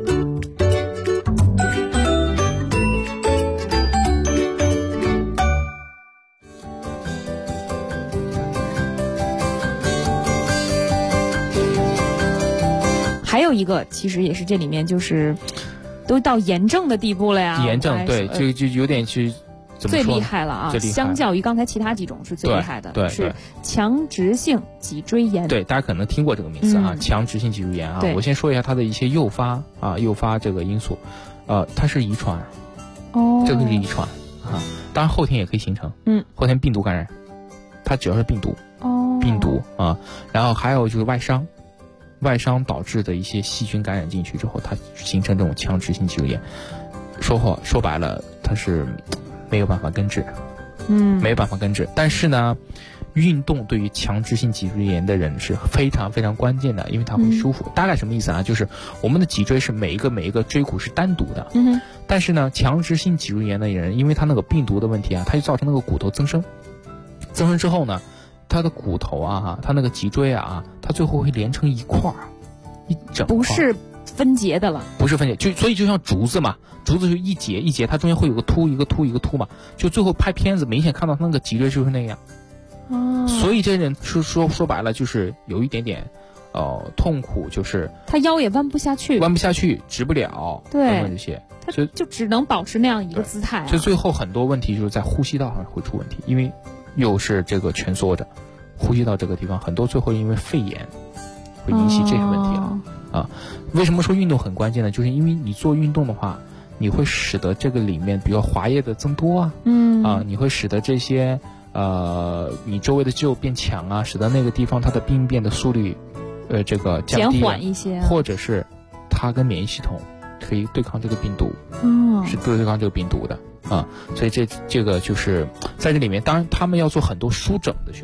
还有一个，其实也是这里面就是都到炎症的地步了呀。 炎症，对，就有点去。 最厉害了相较于刚才其他几种是最厉害的，是强直性脊椎炎。 对，大家可能听过这个名词强直性脊椎炎我先说一下它的一些诱发这个因素，它是遗传，这个是遗传当然后天也可以形成，后天病毒感染，它主要是病毒，然后还有就是外伤导致的一些细菌感染进去之后，它形成这种强直性脊椎炎。说白了，它是没有办法根治，没有办法根治。但是呢，运动对于强直性脊椎炎的人是非常非常关键的，因为它会舒服。大概什么意思啊？就是我们的脊椎是每一个椎骨是单独的，但是呢，强直性脊椎炎的人，因为他那个病毒的问题它就造成那个骨头增生之后呢，他的骨头他那个脊椎它最后会连成一块儿，一整块。 不是分节的了， 不是分节，所以就像竹子嘛，竹子就一节一节，它中间会有个凸一个凸一个凸嘛，就最后拍片子明显看到它那个脊椎就是那样。所以这人说白了就是有一点点痛苦，就是他腰也弯不下去， 直不了， 对这些， 他就只能保持那样一个姿态所以最后很多问题就是在呼吸道上会出问题，因为又是这个蜷缩着，呼吸道这个地方很多最后因为肺炎会引起这些问题为什么说运动很关键呢？就是因为你做运动的话，你会使得这个里面比如滑液的增多你会使得这些你周围的肌肉变强使得那个地方它的病变的速率这个降低减缓一些或者是它跟免疫系统可以对抗这个病毒是对抗这个病毒的所以这个就是在这里面，当然他们要做很多舒整的训练，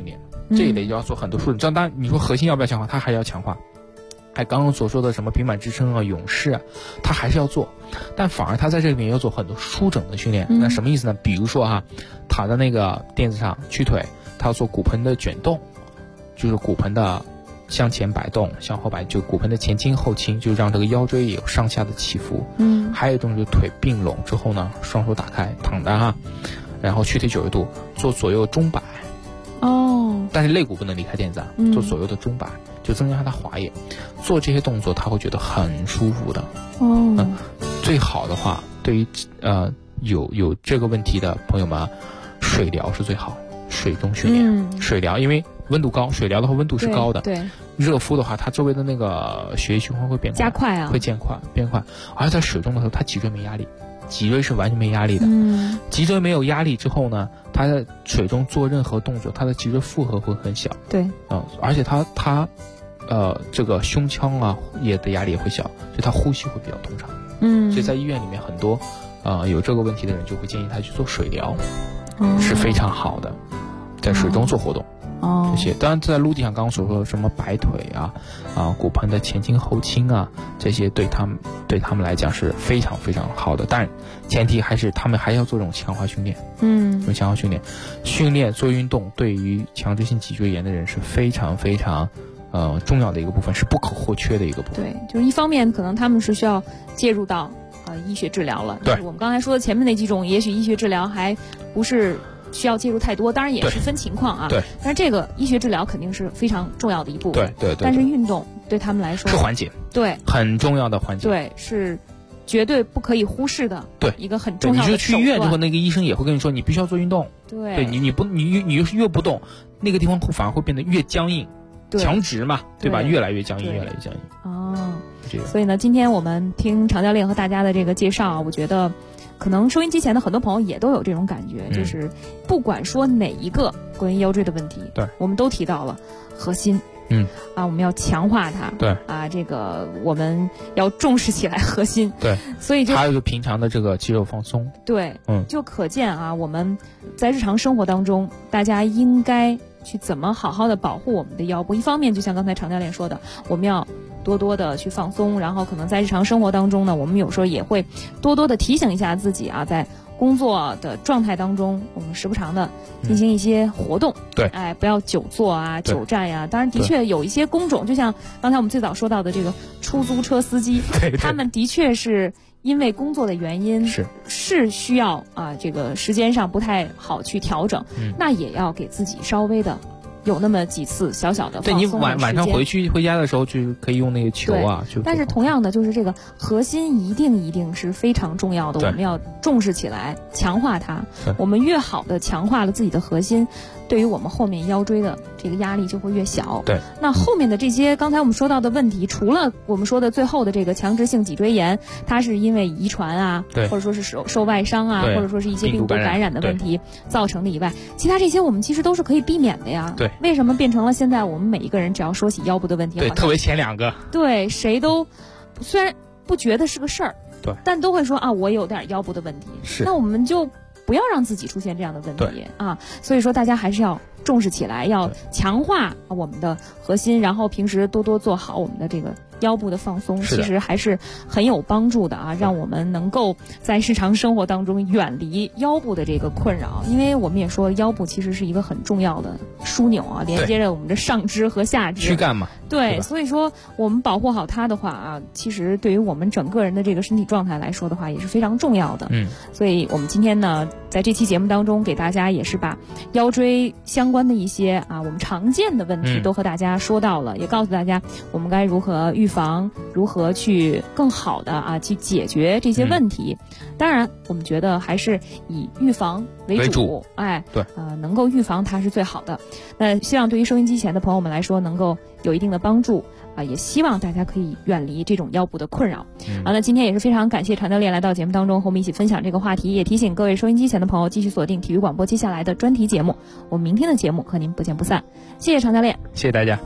这一类就要做很多梳整。当然你说核心要不要强化，它还要强化。还刚刚所说的什么平板支撑啊、勇士啊，它还是要做，但反而它在这里面要做很多舒整的训练。那什么意思呢？比如说躺在那个垫子上屈腿，它要做骨盆的卷动，就是骨盆的向前摆动、向后摆，就骨盆的前倾后倾，就让这个腰椎有上下的起伏。还有一种就是腿并拢之后呢，双手打开躺着然后屈腿90度，做左右中摆。但是肋骨不能离开垫子做左右的中摆，就增加它的滑液。做这些动作他会觉得很舒服的。最好的话，对于有这个问题的朋友们，水疗是最好，水中训练。水疗因为温度高，水疗的话温度是高的， 对， 热敷的话，它周围的那个血液循环会变加快会变快，而在水中的时候，它脊椎没压力。脊椎是完全没压力的，脊椎没有压力之后呢，它在水中做任何动作，它的脊椎负荷会很小， 对， 而且它这个胸腔也的压力也会小，所以它呼吸会比较通畅，所以在医院里面很多有这个问题的人就会建议他去做水疗，是非常好的，在水中做活动。这些当然在陆地上刚刚所说的什么摆腿骨盆的前倾后倾这些对他们来讲是非常非常好的，但前提还是他们还要做这种强化训练。这种强化训练做运动对于强直性脊椎炎的人是非常非常重要的一个部分，是不可或缺的一个部分。 对，就是一方面可能他们是需要介入到医学治疗了。 对， 我们刚才说的前面那几种，也许医学治疗还不是需要介入太多，当然也是分情况对， 但是这个医学治疗肯定是非常重要的一部分。 对。 但是运动对他们来说是缓解， 对， 很重要的缓解， 对，是绝对不可以忽视的， 对， 一个很重要的手段。 你就去医院之后，那个医生也会跟你说，你必须要做运动。 对， 你越不动，那个地方反而会变得越僵硬，强直嘛，对吧？越来越僵硬，越来越僵硬。 所以呢，今天我们听常教练和大家的这个介绍，我觉得可能收音机前的很多朋友也都有这种感觉，就是不管说哪一个关于腰椎的问题， 对， 我们都提到了核心，我们要强化它， 对， 这个我们要重视起来核心， 对， 所以还有一个平常的这个肌肉放松， 对，就可见我们在日常生活当中，大家应该去怎么好好的保护我们的腰部。一方面，就像刚才常教练说的，我们要多多的去放松，然后可能在日常生活当中呢，我们有时候也会多多的提醒一下自己在工作的状态当中，我们时不常的进行一些活动， 对， 不要久坐久站呀。当然，的确有一些工种，就像刚才我们最早说到的这个出租车司机， 对， 他们的确是因为工作的原因，是需要这个时间上不太好去调整，那也要给自己稍微的有那么几次小小的放松的时间。 对，你晚上回家的时候就可以用那个球但是同样的，就是这个核心一定是非常重要的，我们要重视起来，强化它。我们越好的强化了自己的核心，对于我们后面腰椎的这个压力就会越小。 对， 那后面的这些刚才我们说到的问题，除了我们说的最后的这个强直性脊椎炎，它是因为遗传或者说是受外伤或者说是一些病毒感染的问题造成的以外，其他这些我们其实都是可以避免的呀。 对， 为什么变成了现在我们每一个人只要说起腰部的问题， 对，特别前两个， 对，谁都虽然不觉得是个事儿， 对， 但都会说我有点腰部的问题。 是， 那我们就不要让自己出现这样的问题所以说大家还是要重视起来，要强化我们的核心，然后平时多多做好我们的这个腰部的放松，其实还是很有帮助的让我们能够在日常生活当中远离腰部的这个困扰。因为我们也说腰部其实是一个很重要的枢纽连接着我们的上肢和下肢躯干嘛。 对，所以说我们保护好它的话其实对于我们整个人的这个身体状态来说的话也是非常重要的。所以我们今天呢在这期节目当中给大家也是把腰椎相关的一些我们常见的问题都和大家说到了，也告诉大家我们该如何预防，如何去更好的去解决这些问题。当然我们觉得还是以预防为主， 对， 能够预防它是最好的。那希望对于收音机前的朋友们来说能够有一定的帮助也希望大家可以远离这种腰部的困扰。那今天也是非常感谢常教练来到节目当中和我们一起分享这个话题，也提醒各位收音机前的朋友继续锁定体育广播接下来的专题节目，我们明天的节目和您不见不散。谢谢常教练， 谢谢大家。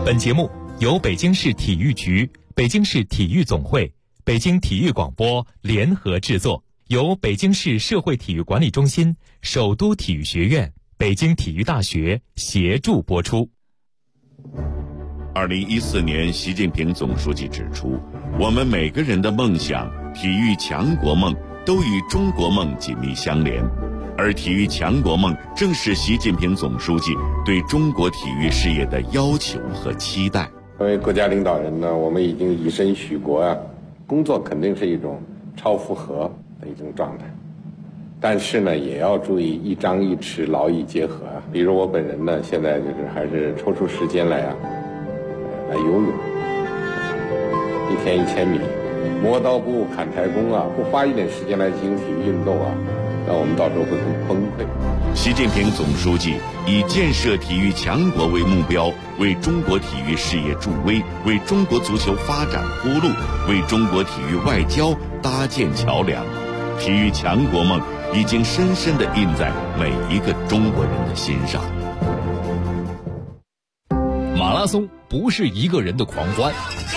本节目由北京市体育局、北京市体育总会、北京体育广播联合制作，由北京市社会体育管理中心、首都体育学院、北京体育大学协助播出。 2014年，习近平总书记指出，我们每个人的梦想、体育强国梦都与中国梦紧密相连，而体育强国梦正是习近平总书记对中国体育事业的要求和期待。 作为国家领导人呢，我们已经以身许国啊，工作肯定是一种超负荷的一种状态，但是呢，也要注意一张一弛，劳逸结合啊。比如我本人呢，现在还是抽出时间来游泳，一天1000米，磨刀不误砍柴工啊，不花一点时间来进行体育运动啊，那我们到时候会很崩溃。 习近平总书记以建设体育强国为目标，为中国体育事业助威，为中国足球发展铺路，为中国体育外交搭建桥梁。体育强国梦已经深深地印在每一个中国人的心上。 马拉松不是一个人的狂欢，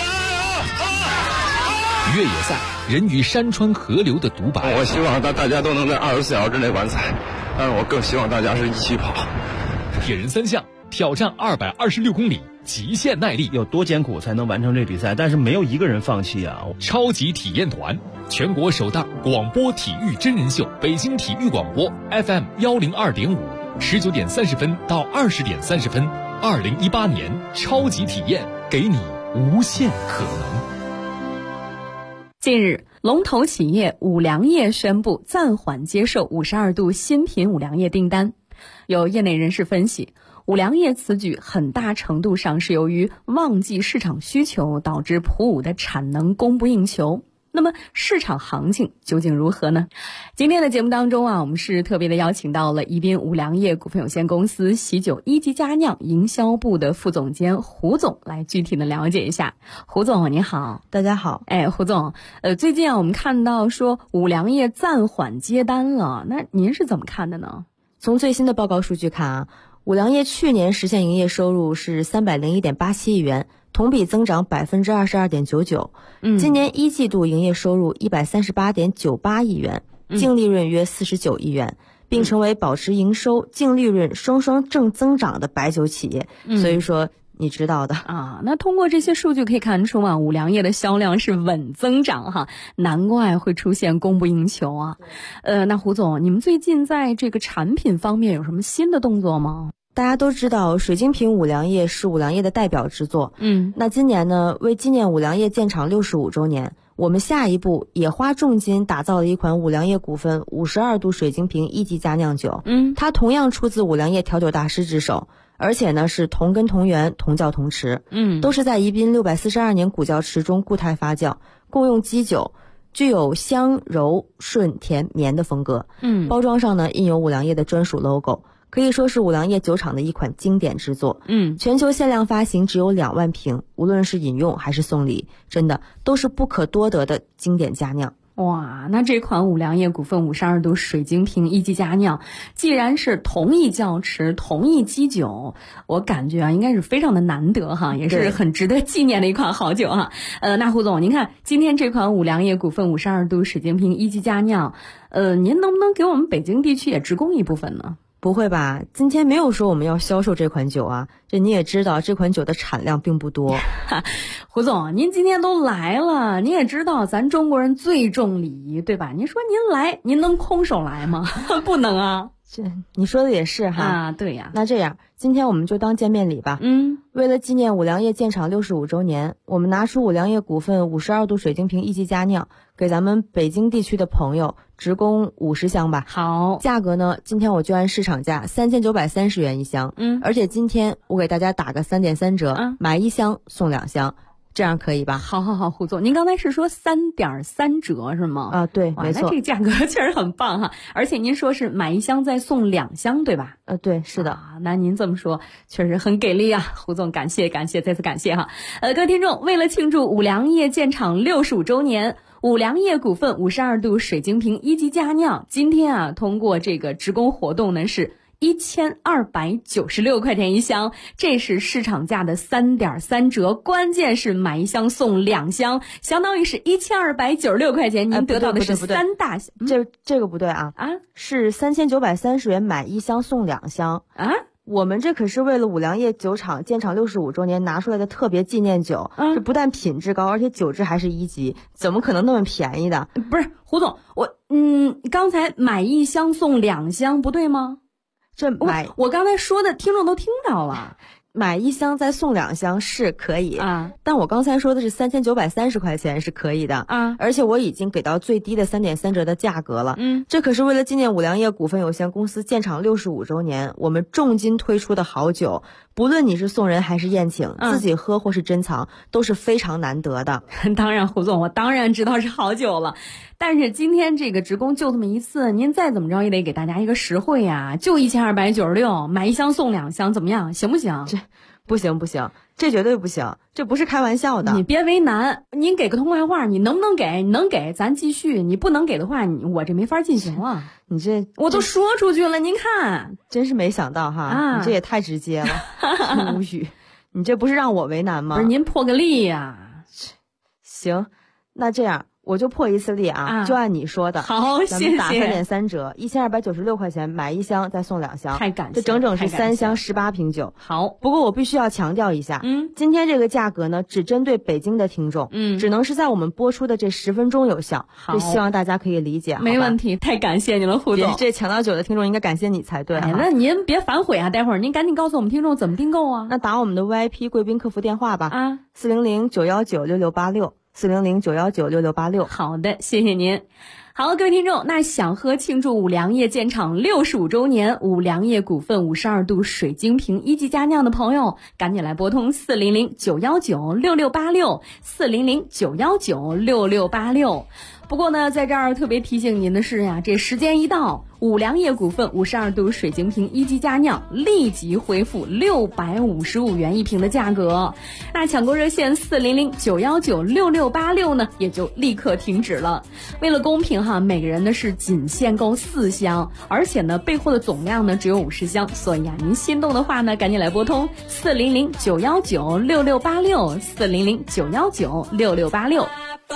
越野赛人与山川河流的独白。 我希望大家都能在24小时之内完赛，但是我更希望大家是一起跑。 铁人3项挑战226公里，极限耐力， 有多艰苦才能完成这比赛？但是没有一个人放弃啊！ 超级体验团，全国首档广播体育真人秀，北京体育广播 FM 102.5，19点30分到20点30分，2018年超级体验，给你无限可能。 近日，龙头企业五粮液宣布暂缓接受52度新品五粮液订单。有业内人士分析，五粮液此举很大程度上是由于旺季市场需求导致普五的产能供不应求。那么市场行情究竟如何呢？今天的节目当中我们是特别的邀请到了宜宾五粮液股份有限公司喜酒一级佳酿营销部的副总监胡总来具体的了解一下。胡总你好。 大家好。 胡总，最近我们看到说五粮液暂缓接单了，那您是怎么看的呢？ 从最新的报告数据看五粮液去年实现营业收入是301.87亿元，同比增长22.99%。今年一季度营业收入138.98亿元，净利润约49亿元，并成为保持营收、净利润双双正增长的白酒企业。所以说你知道的那通过这些数据可以看出五粮液的销量是稳增长哈，难怪会出现供不应求啊。那胡总，你们最近在这个产品方面有什么新的动作吗？ 大家都知道水晶瓶五粮液是五粮液的代表之作。那今年呢，为纪念五粮液建厂65周年，我们下一步也花重金打造了一款五粮液股份52度水晶瓶一级佳酿酒。它同样出自五粮液调酒大师之手，而且呢是同根同源同窖同池。都是在宜宾642年古窖池中固态发酵，共用基酒，具有香柔顺甜绵的风格。包装上呢印有五粮液的专属 logo，可以说是五粮液酒厂的一款经典之作。全球限量发行只有2万瓶，无论是饮用还是送礼，真的都是不可多得的经典佳酿。 哇，那这款五粮液股份52度水晶瓶一级佳酿，既然是同一窖池、同一基酒，我感觉应该是非常的难得哈，也是很值得纪念的一款好酒哈。那胡总，您看今天这款五粮液股份52度水晶瓶一级佳酿，您能不能给我们北京地区也直供一部分呢？ 不会吧，今天没有说我们要销售这款酒啊，这你也知道这款酒的产量并不多。 胡总，您今天都来了，您也知道咱中国人最重礼仪，对吧？您说您来，您能空手来吗？不能啊。 你说的也是哈。 对呀。 那这样今天我们就当见面礼吧。为了纪念五粮液建厂65周年，我们拿出五粮液股份52度水晶瓶一级佳酿，给咱们北京地区的朋友直供50箱吧。 好， 价格呢，今天我就按市场价3930元一箱。而且今天我给大家打个3.3折，买1箱送2箱。这样可以吧？ 好，胡总，您刚才是说3.3折是吗？ 对，没错。 那这个价格确实很棒哈，而且您说是买1箱再送2箱，对吧？ 对，是的。 那您这么说确实很给力啊，胡总，感谢，再次感谢哈。各位听众，为了庆祝五粮液建厂65周年，五粮液股份52度水晶瓶一级佳酿，今天通过这个直供活动呢是 1296块钱一箱，这是市场价的3.3折，关键是买一箱送2箱，相当于是1296块钱，您得到的是3大箱。 这个不对啊，是3930元买1箱送2箱啊。我们这可是为了五粮液酒厂建厂65周年拿出来的特别纪念酒，这不但品质高，而且酒质还是1级，怎么可能那么便宜的？ 不是胡总，刚才买1箱送2箱不对吗？我刚才说的听众都听到了。 买1箱再送2箱是可以啊，但我刚才说的是3930块钱是可以的啊，而且我已经给到最低的3.3折的价格了。这可是为了纪念五粮液股份有限公司建厂65周年，我们重金推出的好酒，不论你是送人还是宴请，自己喝或是珍藏，都是非常难得的。 当然，胡总，我当然知道是好酒了，但是今天这个职工就这么一次，您再怎么着也得给大家一个实惠呀，就1296，买1箱送2箱，怎么样？行不行？ 不行，这绝对不行，这不是开玩笑的。 你别为难，您给个痛快话，你能不能给？你能给咱继续，你不能给的话，我这没法进行了。 你这我都说出去了，您看， 真是没想到哈，你这也太直接了，无语。你这不是让我为难吗？ 不是，您破个例呀。 行，那这样我就破一次例啊，就按你说的。 好，谢谢。 咱们打3.3折，1296块钱买1箱再送2箱， 太感谢， 这整整是3箱18瓶酒。 好， 不过我必须要强调一下，今天这个价格呢，只针对北京的听众，只能是在我们播出的这10分钟有效。 好， 就希望大家可以理解。 没问题，太感谢你了，胡总。 这抢到酒的听众应该感谢你才对。 那您别反悔啊，待会儿您赶紧告诉我们听众怎么订购啊。 那打我们的 VIP 贵宾客服电话吧，400-919-6686。400-919-6686。 好的，谢谢您。好，各位听众，那想喝庆祝五粮液建厂65周年五粮液股份52度水晶瓶1级佳酿的朋友，赶紧来拨通400-919-6686 400-919-6686。不过呢，在这儿特别提醒您的是呀，这时间一到，五粮液股份52度水晶瓶1级佳酿立即恢复655元一瓶的价格。那抢购热线400-919-6686呢，也就立刻停止了。为了公平哈，每个人呢是仅限购4箱，而且呢备货的总量呢只有50箱，所以啊，您心动的话呢，赶紧来拨通400-919-6686 400-919-6686。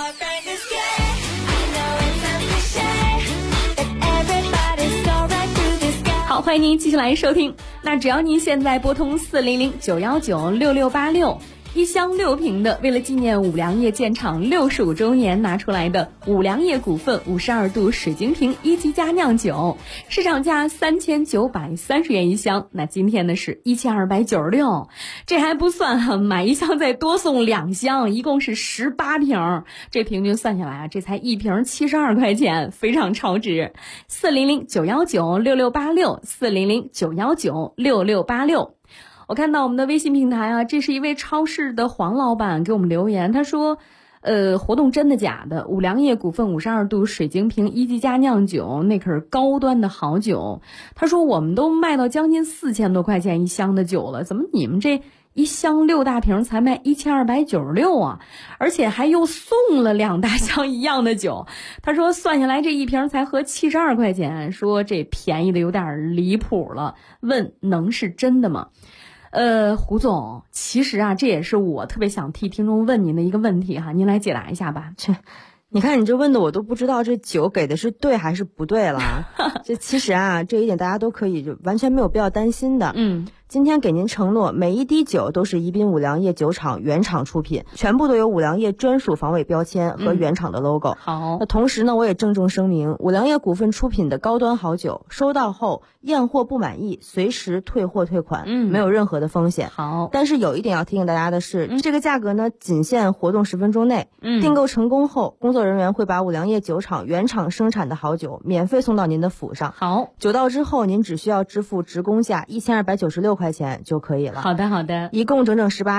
好，欢迎您继续来收听。那只要您现在拨通400-919-6686，一箱6瓶的，为了纪念五粮液建厂65周年拿出来的五粮液股份52度水晶瓶1级佳酿酒，市场价3930元一箱，那今天呢是1296，这还不算哈，买1箱再多送2箱，一共是18瓶，这平均算下来啊，这才1瓶72块钱，非常超值。400-919-6686 400-919-6686。我看到我们的微信平台啊，这是一位超市的黄老板给我们留言，他说活动真的假的？五粮液股份52度水晶瓶1级佳酿酒，那可是高端的好酒。他说我们都卖到将近4000多块钱一箱的酒了，怎么你们这一箱6大瓶才卖1296啊？而且还又送了2大箱一样的酒。他说算下来这一瓶才合72块钱，说这便宜的有点离谱了，问能是真的吗？胡总，其实啊，这也是我特别想替听众问您的一个问题哈，您来解答一下吧。 你看你这问的我都不知道这酒给的是对还是不对了。这其实啊，这一点大家都可以就完全没有必要担心的。今天给您承诺，每一滴酒都是宜宾五粮液酒厂原厂出品，全部都有五粮液专属防伪标签和原厂的 logo。 好， 那同时呢，我也郑重声明，五粮液股份出品的高端好酒，收到后验货不满意，随时退货退款，没有任何的风险。 好， 但是有一点要提醒大家的是，这个价格呢，仅限活动10分钟内。订购成功后，工作人员会把五粮液酒厂原厂生产的好酒免费送到您的府上。 好， 酒到之后，您只需要支付职工价1296块钱就可以了。 好的，好的， 一共整整18瓶。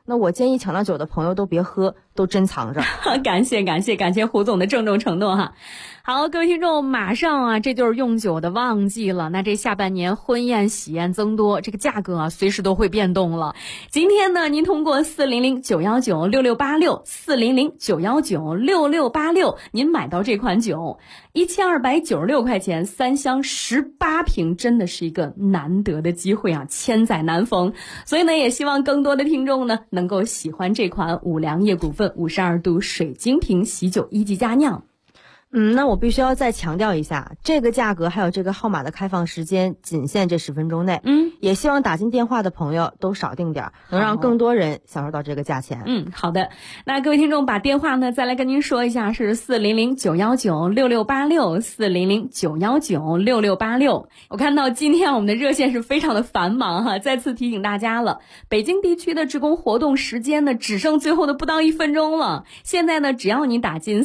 那我建议抢到酒的朋友都别喝，都珍藏着。 感谢胡总的郑重承诺哈。好，各位听众，马上这就是用酒的旺季了。那这下半年婚宴喜宴增多，这个价格随时都会变动了。今天呢，您通过400-919-6686，400-919-6686，您买到这款酒，1296块钱，3箱18瓶，真的是一个难得的机会啊，千载难逢。所以呢，也希望更多的听众呢能够喜欢这款五粮液股份52度水晶瓶喜酒1级佳酿。 那我必须要再强调一下，这个价格还有这个号码的开放时间仅限这10分钟内。也希望打进电话的朋友都少订点，能让更多人享受到这个价钱。 好的。那各位听众把电话呢再来跟您说一下，是400-919-6686，400-919-6686。我看到今天我们的热线是非常的繁忙哈，再次提醒大家了，北京地区的职工活动时间呢只剩最后的不到1分钟了。现在呢，只要你打进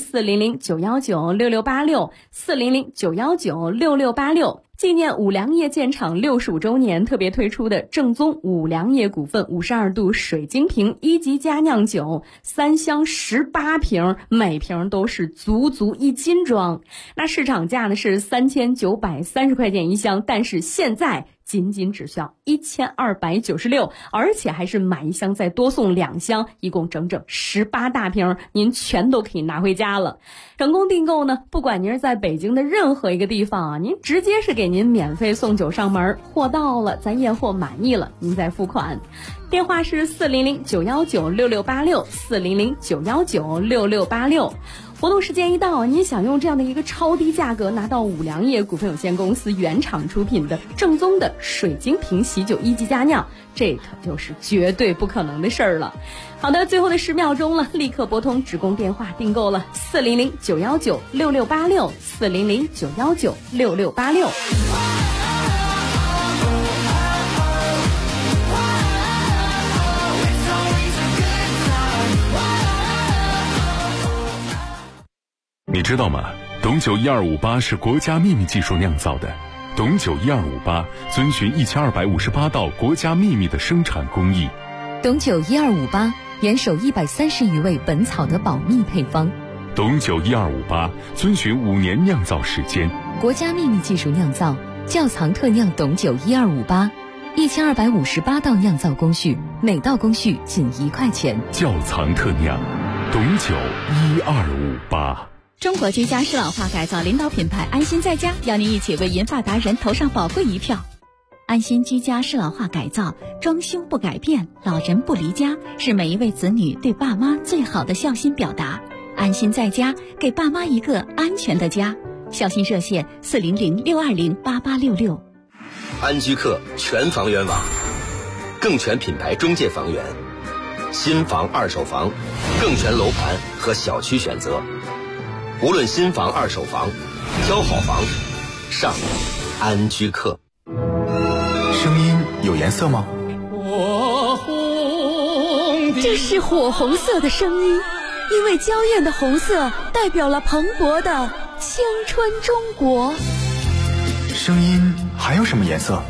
400-919-6686，400-919-6686，纪念五粮液建厂65周年特别推出的正宗五粮液股份52度水晶瓶1级佳酿酒，3箱18瓶，每瓶都是足1斤装。那市场价呢是3930块钱一箱，但是现在仅只需要1296，而且还是买1箱再多送2箱，一共整整18大瓶，您全都可以拿回家了。成功订购呢，不管您是在北京的任何一个地方啊，您直接是给您免费送酒上门，货到了咱验货满意了您再付款。电话是400-919-6686，400-919-6686。活动时间一到，您想用这样的一个超低价格拿到五粮液股份有限公司原厂出品的正宗的水晶瓶喜酒1级佳酿，这可就是绝对不可能的事儿了。好的，最后的10秒钟了，立刻拨通职工电话订购了400-919-6686， 400-919-6686。 你知道吗？董酒1258是国家秘密技术酿造的。董酒1258遵循1258道国家秘密的生产工艺。 董酒1258严守130余位本草的保密配方。 董酒1258遵循5年酿造时间。 国家秘密技术酿造，窖藏特酿董酒1258，1258道酿造工序，每道工序仅1块钱。 窖藏特酿，董酒1258。 中国居家适老化改造领导品牌安心在家邀您一起为银发达人投上宝贵一票。安心居家适老化改造，装修不改变，老人不离家，是每一位子女对爸妈最好的孝心表达。安心在家，给爸妈一个安全的家。孝心热线400-620-8866。 安居客全房源网，更全品牌中介房源，新房二手房，更全楼盘和小区选择。无论新房二手房，挑好房上安居客。 声音有颜色吗？ 这是火红色的声音，因为娇艳的红色代表了蓬勃的青春中国。 声音还有什么颜色？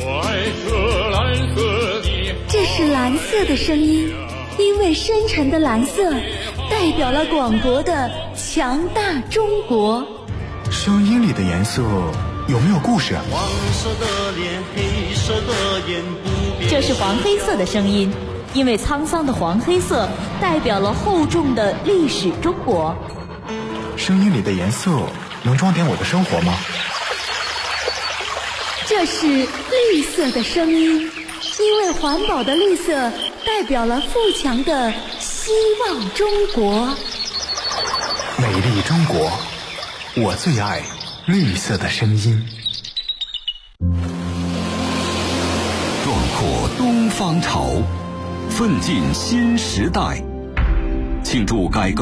这是蓝色的声音，因为深沉的蓝色代表了广博的强大中国。 声音里的颜色有没有故事啊？ 黄色的脸，黑色的眼，这是黄黑色的声音，因为沧桑的黄黑色代表了厚重的历史中国。 声音里的颜色能装点我的生活吗？ 这是绿色的声音，因为环保的绿色代表了富强的希望中国。 美丽中国，我最爱绿色的声音。 壮阔东方潮，奋进新时代，庆祝改革